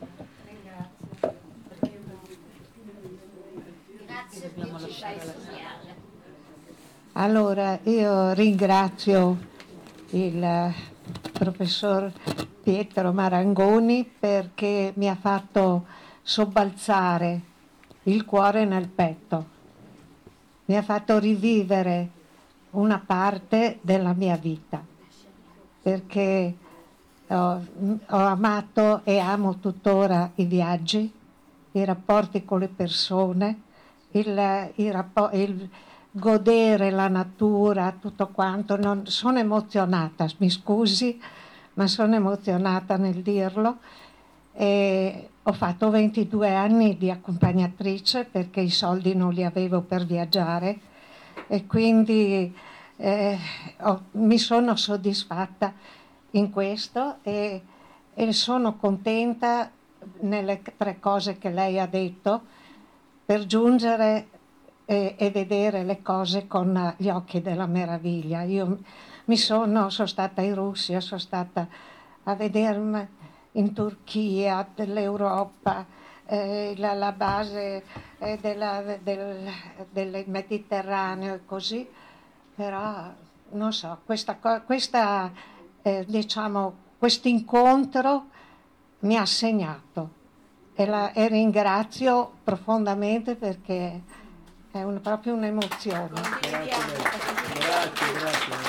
Grazie, dobbiamo lasciare la sala. Allora, io ringrazio il professor Pietro Marangoni perché mi ha fatto sobbalzare il cuore nel petto, mi ha fatto rivivere una parte della mia vita, perché ho, ho amato e amo tuttora i viaggi, i rapporti con le persone, il, il, rappo- il godere la natura, tutto quanto. Non, sono emozionata, mi scusi, ma sono emozionata nel dirlo. E ho fatto ventidue anni di accompagnatrice perché i soldi non li avevo per viaggiare e quindi eh, ho, mi sono soddisfatta in questo e, e sono contenta nelle tre cose che lei ha detto per giungere e, e vedere le cose con gli occhi della meraviglia. Io mi sono, sono stata in Russia, sono stata a vedermi in Turchia, dell'Europa, eh, la, la base eh, della, del, del Mediterraneo e così, però non so, questa, questa eh, diciamo, questo incontro mi ha segnato e, la, e ringrazio profondamente perché è un, proprio un'emozione. Grazie, grazie, grazie.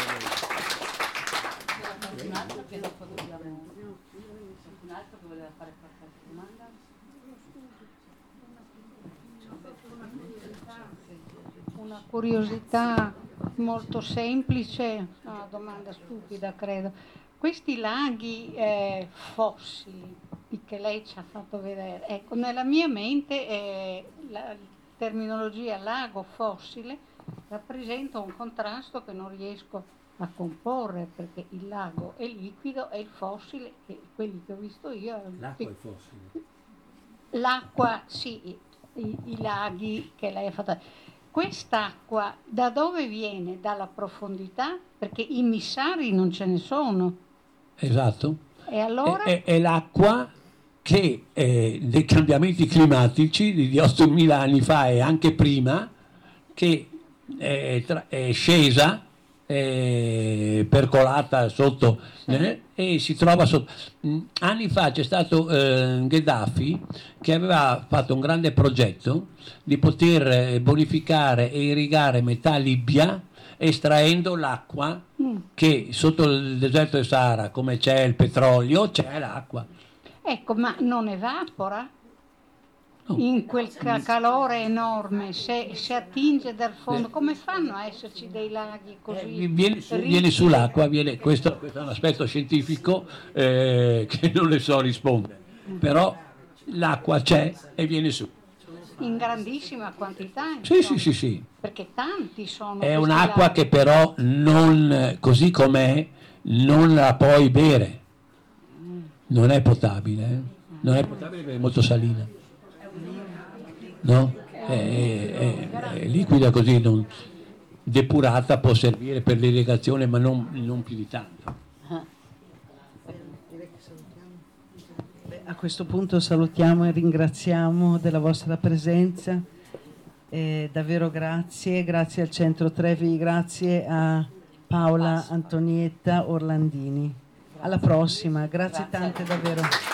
Un altro che dopo dobbiamo... Un altro che voleva fare qualche domanda? Una curiosità molto semplice, una domanda stupida credo. Questi laghi eh, fossili che lei ci ha fatto vedere, ecco, nella mia mente eh, la terminologia lago fossile rappresenta un contrasto che non riesco a comporre, perché il lago è liquido e il fossile, che quelli che ho visto io... L'acqua è fossile. L'acqua, sì, i, i laghi che lei ha fatto. Quest'acqua da dove viene? Dalla profondità? Perché i missari non ce ne sono. Esatto. E allora? È, è, è l'acqua che eh, dei cambiamenti climatici di ottomila anni fa e anche prima, che è, tra, è scesa, è percolata sotto, sì. eh, e si trova sotto. Anni fa c'è stato eh, Gheddafi che aveva fatto un grande progetto di poter bonificare e irrigare metà Libia estraendo l'acqua mm. che sotto il deserto del Sahara, come c'è il petrolio, c'è l'acqua. Ecco, ma non evapora? No. In quel calore enorme, se, se attinge dal fondo, come fanno a esserci dei laghi così? Eh, viene, su, viene sull'acqua, viene, questo, questo è un aspetto scientifico eh, che non le so rispondere, però l'acqua c'è e viene su. In grandissima quantità? Sì, sì, sì, sì. Perché tanti sono. È un'acqua laghi. Che però non, così com'è, non la puoi bere. Non è potabile, eh? Non è potabile perché è molto salina. No? È, è, è liquida così, non, depurata può servire per l'irrigazione, ma non, non più di tanto. A questo punto salutiamo e ringraziamo della vostra presenza, eh, davvero grazie, grazie al Centro Trevi, grazie a Paola Antonietta Orlandini. Alla prossima, grazie, grazie. Tante davvero.